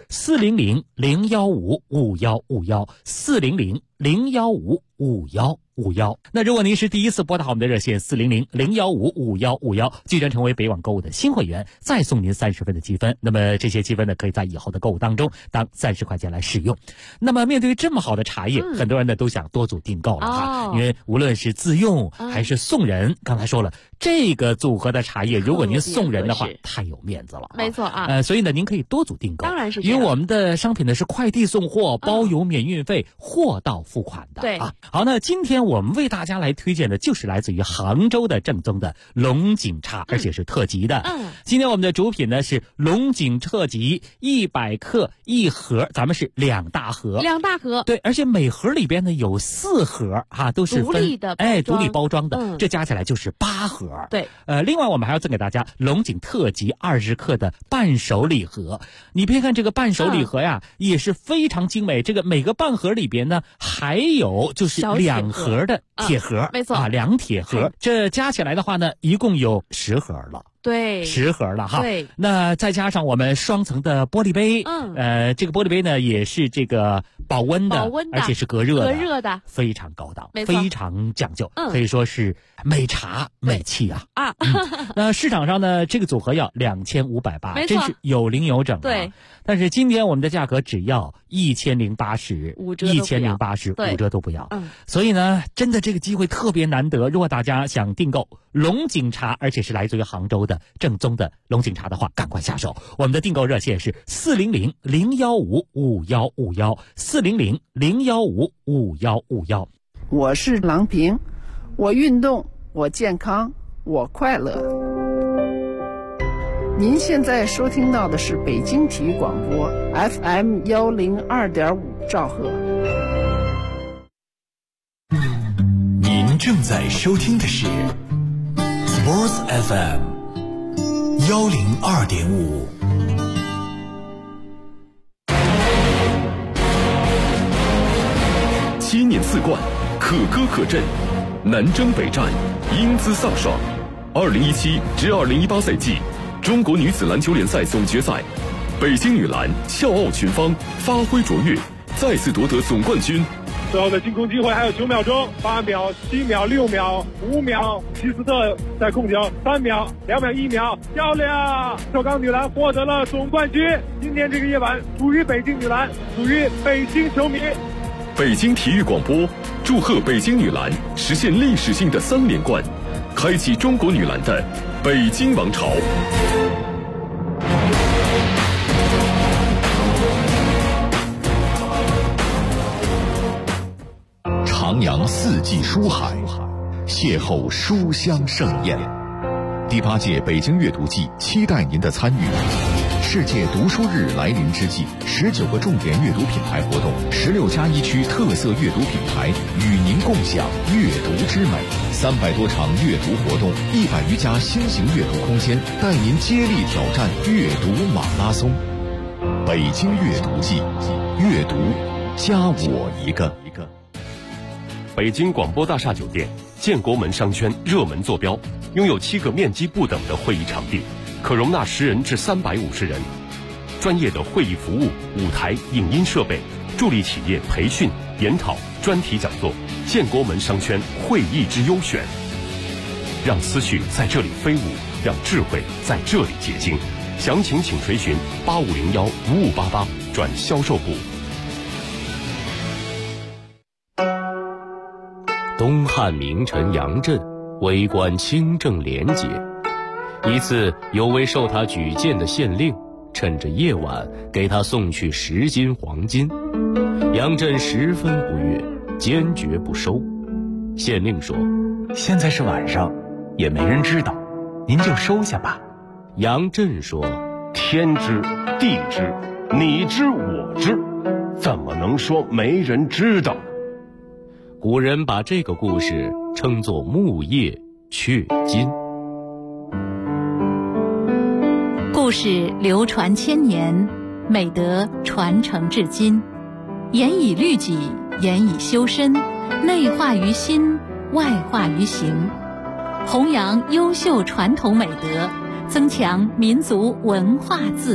400-015-5151，400-015-5151。那如果您是第一次拨打我们的热线400-015-5151，即将成为北网购物的新会员，再送您30分的积分。那么这些积分呢，可以在以后的购物当中当30块钱来使用。那么面对这么好的茶叶，很多人呢都想多组订购了因为无论是自用还是送人，刚才说了，这个组合的茶叶，如果您送人的话，太有面子了。 没错所以呢，您可以多组订购。 当然是这样， 因为我们的商品呢是快递送货，包邮免运费，货到付款的。 对好，那今天我们为大家来推荐的就是来自于杭州的正宗的龙井茶，而且是特级的。今天我们的主品呢是龙井特级，100克一盒，咱们是2大盒。 2大盒。 对，而且每盒里边呢有4盒都是独立的独立包装的，这加起来就是8盒。 对。 另外我们还要赠给大家龙井特级20克的伴手礼盒。你别看这个伴手礼盒呀，也是非常精美。这个每个半盒里边呢还有就是2盒的铁盒， 没错 2铁盒，这加起来的话呢，一共有10盒了。 对 ，10盒了哈。 对， 那再加上我们双层的玻璃杯，这个玻璃杯呢也是这个保温的，而且是隔热的，非常高档，非常讲究，可以说是美茶美器那市场上呢，这个组合要2580，真是有零有整。 对， 但是今天我们的价格只要1080，1080，5折都不要。所以呢，真的这个机会特别难得。如果大家想订购龙井茶，而且是来自于杭州的正宗的龙井茶的话，赶快下手。我们的订购热线是400-015-5151，400-015-5151。 我是郎平，我运动，我健康，我快乐。您现在收听到的是北京体育广播 FM 102.5兆赫。 您正在收听的是 Sports FM 102.5。 7年4冠，可歌可阵，南征北战，英姿飒爽。2017至2018赛季中国女子篮球联赛总决赛，北京女篮笑傲群芳，发挥卓越，再次夺得总冠军。 最后的进攻机会还有9秒钟，8秒、7秒、6秒、5秒，希斯特在控球，3秒、2秒、1秒，漂亮！首钢女篮获得了总冠军。今天这个夜晚属于北京女篮，属于北京球迷。 北京体育广播祝贺北京女篮实现历史性的3连冠，开启中国女篮的北京王朝。 徜徉四季书海，邂逅书香盛宴。第8届北京阅读季期待您的参与。世界读书日来临之际，19个重点阅读品牌活动，16+1区特色阅读品牌与您共享阅读之美。300多场阅读活动，100余家新型阅读空间，带您接力挑战阅读马拉松。北京阅读季，阅读加我一个。 北京广播大厦酒店建国门商圈热门坐标，拥有7个面积不等的会议场地，可容纳10人至350人。专业的会议服务、舞台、影音设备，助力企业培训、研讨、专题讲座。建国门商圈会议之优选，让思绪在这里飞舞，让智慧在这里结晶。详情请垂询8501-5588转销售部。 东汉名臣杨震为官清正廉洁，一次有位受他举荐的县令趁着夜晚给他送去10斤黄金，杨震十分不悦，坚决不收。县令说： 现在是晚上，也没人知道，您就收下吧。 杨震说： 天知地知，你知我知，怎么能说没人知道？ 古人把这个故事称作木叶雀金。 故事流传千年，美德传承至今。严以律己，严以修身，内化于心，外化于行，弘扬优秀传统美德，增强民族文化自